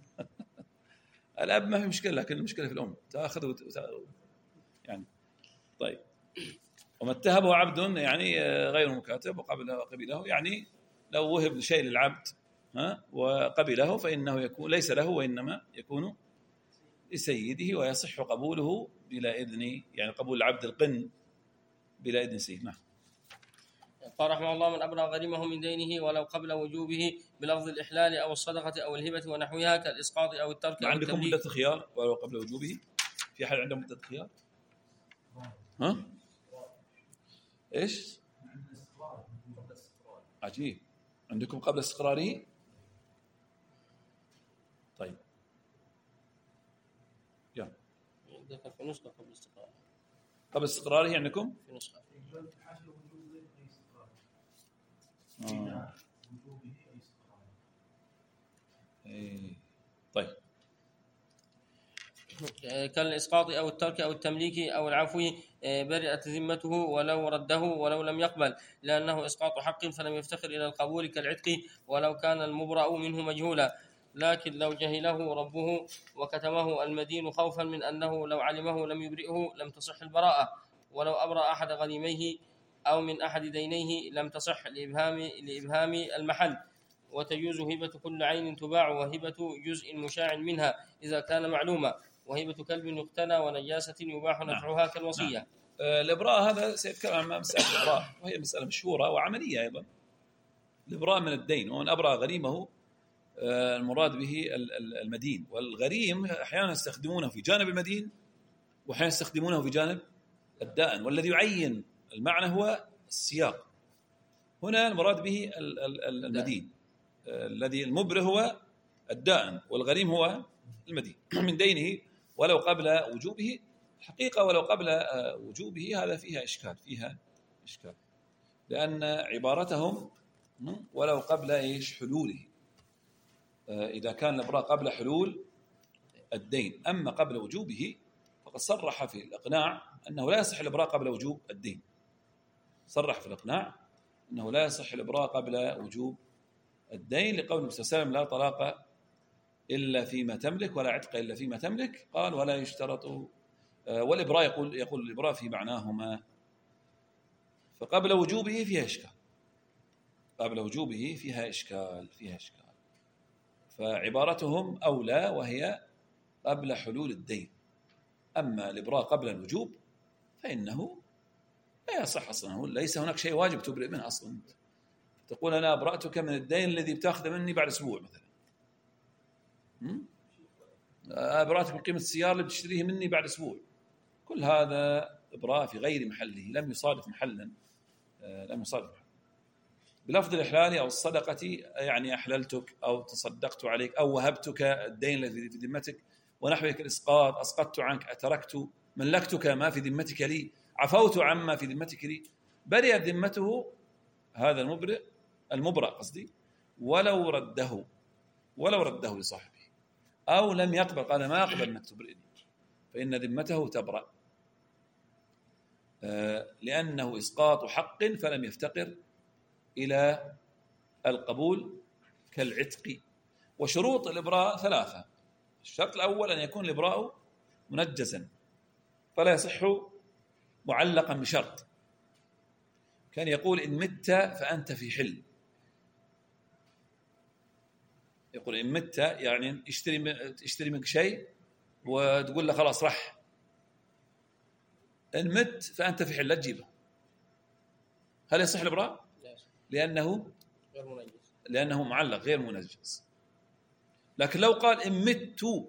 الأب ما في مشكلة، لكن المشكلة في الأم تأخذ وت... يعني طيب. وما اتهبه عبد يعني غير مكاتب وقبله قبله، يعني لو وهب شيء للعبد ها وقبله فإنه يكون ليس له وإنما يكون لسيده، ويصح قبوله بلا إذن، يعني قبول العبد القن بلا إذن سيد. نعم. قال رحمه الله: من أبرأ غريمه من دينه ولو قبل وجوبه بلفظ الإحلال أو الصدقة أو الهبة ونحوها كالإسقاط أو الترك أو عندكم التمليك. مدة خيار ولو قبل وجوبه؟ في أحد عنده مدة خيار؟ ها؟ إيش؟ عجيب. عندكم قبل استقراره؟ طيب. يلا. ذكر في نسخة قبل استقراره. قبل استقراره عندكم؟ في نسخة. آه. إيه. طيب. كالإسقاط أو الترك أو التمليك أو العفو برئت ذمته ولو رده ولو لم يقبل، لأنه إسقاط حق فلم يفتقر إلى القبول كالعتق ولو كان المبرأ منه مجهولا. لكن لو جهله ربه وكتمه المدين خوفا من أنه لو علمه لم يبرئه لم تصح البراءة. ولو أبرأ أحد غريميه أو من أحد دينيه لم تصح لإبهام, لإبهام المحل. وتجوز هبة كل عين تباع وهبة جزء مشاع منها إذا كان معلوما، وهبة كلب يقتنى ونجاسة يباح نفعها كالوصية. نعم. آه الإبراء هذا سيتكلم عن مسألة الإبراء، وهي مسألة مشهورة وعملية أيضا. الإبراء من الدين، ومن أبرأ غريمه آه المراد به المدين، والغريم أحيانا يستخدمونه في جانب المدين وأحيانا يستخدمونه في جانب الدائن، والذي يعين المعنى هو السياق. هنا المراد به المدين، الذي المبرئ هو الدائن والغريم هو المدين من دينه ولو قبل وجوبه. الحقيقة ولو قبل وجوبه هذا فيها إشكال فيها إشكال لأن عبارتهم ولو قبل إيش حلوله، إذا كان الإبراء قبل حلول الدين. أما قبل وجوبه فقد صرح في الإقناع أنه لا يصح الإبراء قبل وجوب الدين. صرح في الإقناع أنه لا يصح الإبراء قبل وجوب الدين لقول النبي صلى الله عليه وسلم: لا طلاق إلا فيما تملك ولا عتق إلا فيما تملك. قال: ولا يشترط. والإبراء يقول يقول الإبراء في معناهما. فقبل وجوبه فيها إشكال، قبل وجوبه فيها إشكال فيها إشكال فعبارتهم أولى وهي قبل حلول الدين. أما الإبراء قبل الوجوب فإنه لا يصح أصلا، ليس هناك شيء واجب تبرئ منه أصلا. تقول أنا أبرأتك من الدين الذي بتأخذ مني بعد أسبوع مثلا، أبرأتك من قيمة السيارة اللي بتشتريه مني بعد أسبوع. كل هذا إبراء في غير محله، لم يصادف محلا لم يصادف محلا. بلفظ الإحلال أو الصدقة يعني أحللتك أو تصدقت عليك أو وهبتك الدين الذي في ذمتك ونحوك. الإسقاط أسقطت عنك، أتركت، ملكتك ما في ذمتك لي، عفوت عما في ذمتك لي. برئت ذمته هذا المبرئ المبرأ قصدي ولو رده ولو رده لصاحبه أو لم يقبل، قال ما أقبل أنك تبرئني، فإن ذمته تبرأ لأنه إسقاط حق فلم يفتقر إلى القبول كالعتق. وشروط الإبراء ثلاثة. الشرط الأول أن يكون الإبراء منجزا، فلا يصح معلقا بشرط. كان يقول إن مت فأنت في حل، يقول إن مت يعني اشتري اشتري منك شيء وتقول له خلاص رح، إن مت فأنت في حل لا تجيبه. هل يصح الإبراء؟ لأنه غير منجز، لأنه معلق غير منجز. لكن لو قال إن مت،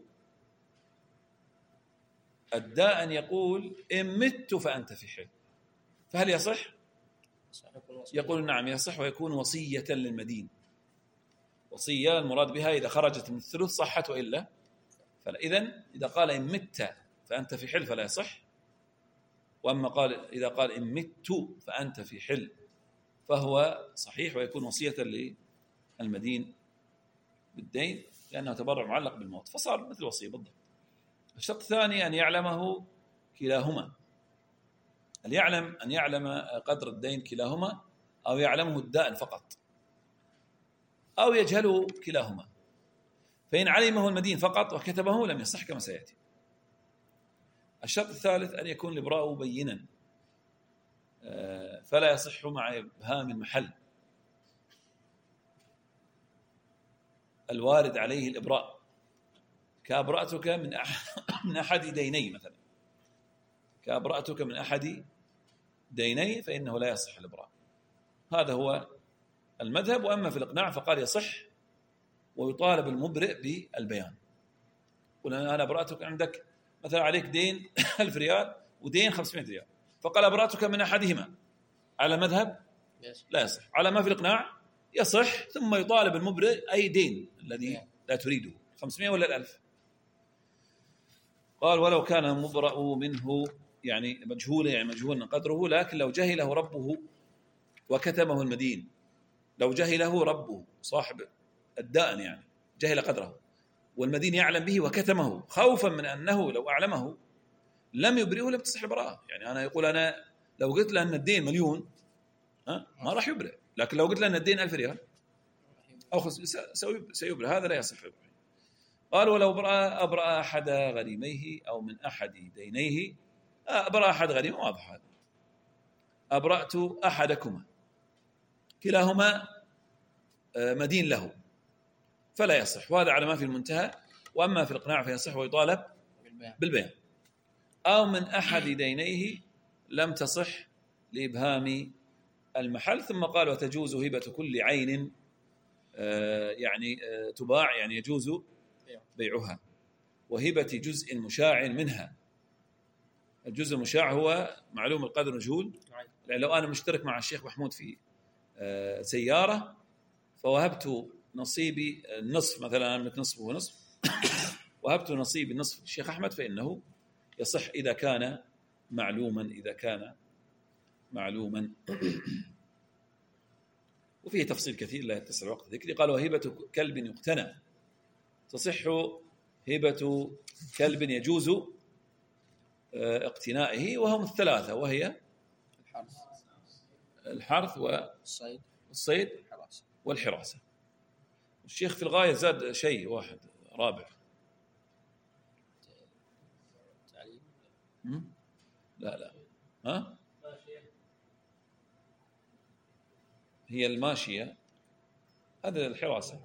الداء يقول إن مت فأنت في حل، فهل يصح؟ يقول نعم يصح، ويكون وصية للمدين. وصية المراد بها إذا خرجت من الثلث صحت وإلا فلا. إذن إذا قال إن مت فأنت في حل فلا يصح. وأما قال إذا قال إن مت فأنت في حل فهو صحيح ويكون وصية للمدين بالدين لأنه تبرع معلق بالموت، فصار مثل وصية بالضبط. الشرط الثاني أن يعلمه كلاهما، أن يعلم أن يعلم قدر الدين كلاهما، أو يعلمه الدائن فقط، أو يجهله كلاهما. فإن علمه المدين فقط وكتبه لم يصح كما سيأتي. الشرط الثالث أن يكون الإبراء بينا، فلا يصح مع إبهام المحل الوارد عليه الإبراء، كأبرأتك من من أحد ديني مثلا، كأبرأتك من أحد ديني فإنه لا يصح الإبراء. هذا هو المذهب. وأما في الإقناع فقال يصح ويطالب المبرئ بالبيان. قل أنا أبرأتك، عندك مثلا عليك دين ألف ريال ودين خمسمائة ريال، فقال أبرأتك من أحدهما، على مذهب لا يصح. على ما في الإقناع يصح، ثم يطالب المبرئ أي دين الذي لا تريده، خمسمائة ولا الألف. قال ولو كان مبرأ منه يعني مجهول، يعني مجهول قدره، لكن لو جهله ربه وكتمه المدين، لو جهله ربه صاحب الدائن يعني جهل قدره والمدين يعلم به وكتمه خوفا من أنه لو أعلمه لم يبرئه لم تصح البراءة. يعني أنا يقول أنا لو قلت له أن الدين مليون ها ما راح يبرئ، لكن لو قلت له أن الدين ألف ريال أو سيبرئ، هذا لا يصح. قال ولو برأ أبرأ أحد غريميه أو من أحد دينيه، أبرأ أحد غريمه واضح، هذا أبرأت أحدكما كلاهما مدين له فلا يصح، وهذا على ما في المنتهى. وأما في الإقناع فيصح ويطالب بالبيان. أو من أحد دينيه لم تصح لإبهام المحل. ثم قال وتجوز هبة كل عين يعني تباع، يعني يجوز بيعها، وهبة جزء مشاع منها. الجزء المشاع هو معلوم القدر مجهول. يعني لو أنا مشترك مع الشيخ محمود في سيارة فوهبت نصيبي النصف، مثلا أملك نصف ونصف، وهبت نصيبي النصف الشيخ أحمد، فإنه يصح إذا كان معلوما، إذا كان معلوما. وفيه تفصيل كثير لا يتسع الوقت ذكري. قال وهبة كلب يقتنى تصح هبة كلب يجوز اقتنائه، وهم الثلاثة، وهي الحرث والصيد والصيد والحراسة. الشيخ في الغاية زاد شيء واحد رابع. لا لا ها هي الماشية، هذا الحراسة.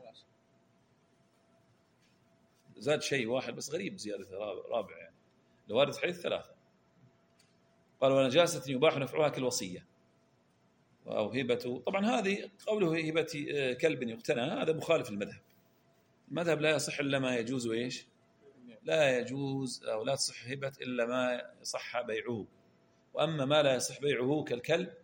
زاد شيء واحد بس غريب زيادة رابع، يعني لوارد حديث ثلاثة. قال ونجاسة يباح نفعها كالوصية أو هبة. طبعا هذه قوله هبة كلب يقتنى هذا مخالف المذهب. المذهب لا يصح إلا ما يجوز إيش، لا يجوز أو لا تصح هبة إلا ما يصح بيعه. وأما ما لا يصح بيعه كالكلب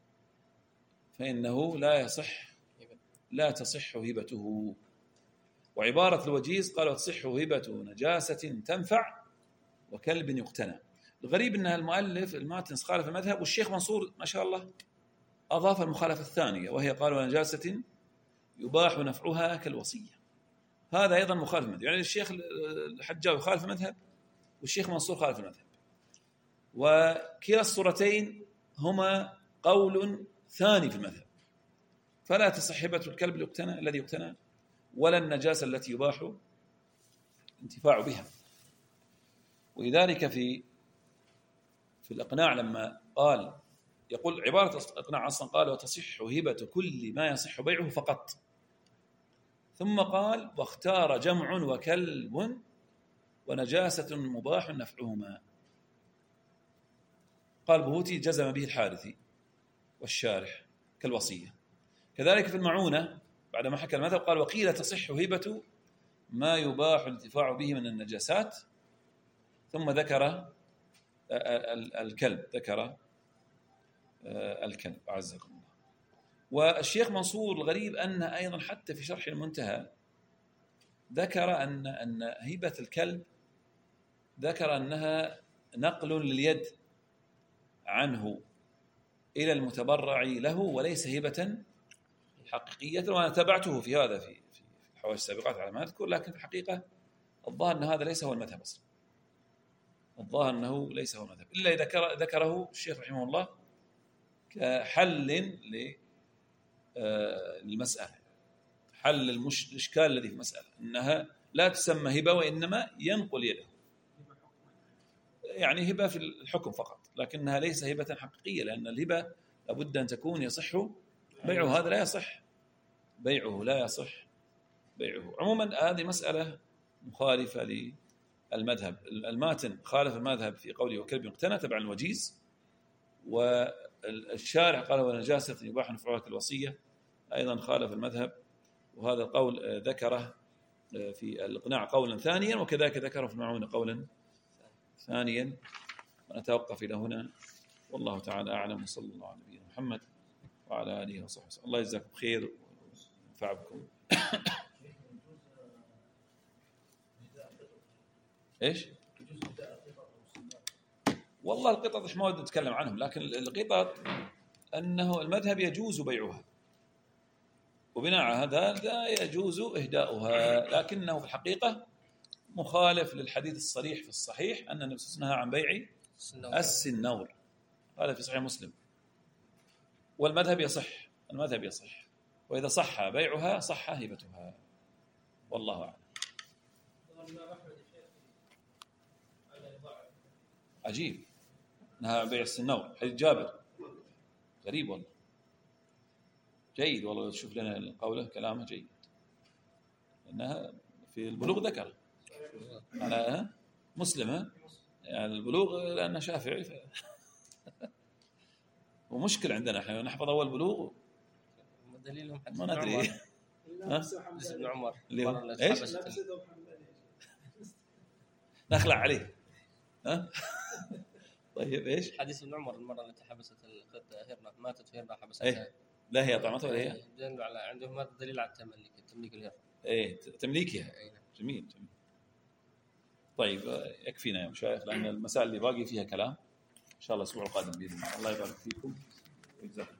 فإنه لا يصح، لا تصح هبته. وعبارة الوجيز قال وتصح هبة نجاسة تنفع وكلب يقتنى. الغريب أن المؤلف الماتن خالف المذهب، والشيخ منصور ما شاء الله أضاف المخالفة الثانية، وهي قال ونجاسة يباح نفعها كالوصية. هذا أيضا مخالف المذهب، يعني الشيخ الحجاوي خالف المذهب والشيخ منصور خالف المذهب، وكلا الصورتين هما قول ثاني في المذهب. فلا تصح هبة الكلب يقتنى الذي يقتنى ولا النجاسة التي يباح انتفاع بها. ولذلك في في الإقناع لما قال يقول عبارة الإقناع أصلا قال وتصح هبة كل ما يصح بيعه فقط، ثم قال واختار جمع وكلب ونجاسة مباح نفعهما. قال بهوتي جزم به الحارثي والشارح كالوصية. كذلك في المعونة بعدما حكى المذهب قال وقيل تصح هبة ما يباح الانتفاع به من النجاسات، ثم ذكر الكلب، ذكر الكلب أعزكم الله. والشيخ منصور الغريب أن أيضا حتى في شرح المنتهى ذكر أن أن هبة الكلب ذكر أنها نقل لليد عنه إلى المتبرع له وليس هبة حقيقية. وأنا تابعته في هذا في في الحواشي السابقات على ما أذكر، لكن في الحقيقة الظاهر أن هذا ليس هو المذهب أصلا، الظاهر أنه ليس هو المذهب، إلا إذا ذكر ذكره الشيخ رحمه الله كحل للمسألة، حل الإشكال الذي في المسألة أنها لا تسمى هبة وإنما ينقل يده، يعني هبة في الحكم فقط لكنها ليس هبة حقيقية، لأن الهبة لابد أن تكون يصح بيعه، هذا لا يصح بيعه، لا يصح بيعه. عموما هذه مسألة مخالفة للمذهب. الماتن خالف المذهب في قوله وكلب يقتنى تبع الوجيز، والشارع قال ونجاسة يباح نفعها كالوصية، أيضا خالف المذهب، وهذا القول ذكره في الإقناع قولا ثانيا، وكذلك ذكره في المعونة قولا ثانيا. ونتوقف إلى هنا، والله تعالى أعلم، وصلى الله على نبينا محمد وعلى آله وصحبه وسلم. الله يجزاكم خير وينفع بكم. إيش؟ والله القطط مش مواد نتكلم عنهم، لكن القطط أنه المذهب يجوز بيعها، وبناء على هذا لا يجوز إهداؤها، لكنه في الحقيقة مخالف للحديث الصريح في الصحيح أن النبي صلى الله عليه وسلم نهى عن بيع السنور، هذا في صحيح مسلم. والمذهب يصح، المذهب يصح، وإذا صح بيعها صح هبتها، والله أعلم. عجيب، نهى عن بيع السنور، حديث جابر غريب والله. جيد والله، شوف لنا قوله كلامه جيد، لأنها في البلوغ ذكر على مسلمة، يعني البلوغ لأنه شافعي ف... ومشكلة عندنا احنا نحفظ أول بلوغ دليلهم ما ندري. حديث ابن عمر ايش نخلع عليه ها. طيب ايش حديث ابن عمر المرة التي حبست القطة هرنا، ماتت في هرنا حبستها. ايه لا هي طعمتها ولا هي دليل على عندهم هذا دليل على التملك، تمليك الهرة. ايه تمليكها. جميل جميل. طيب يكفينا يا مشايخ، لأن المسائل اللي باقي فيها كلام إن شاء الله الأسبوع القادم بإذن الله. الله يبارك فيكم ويجزاكم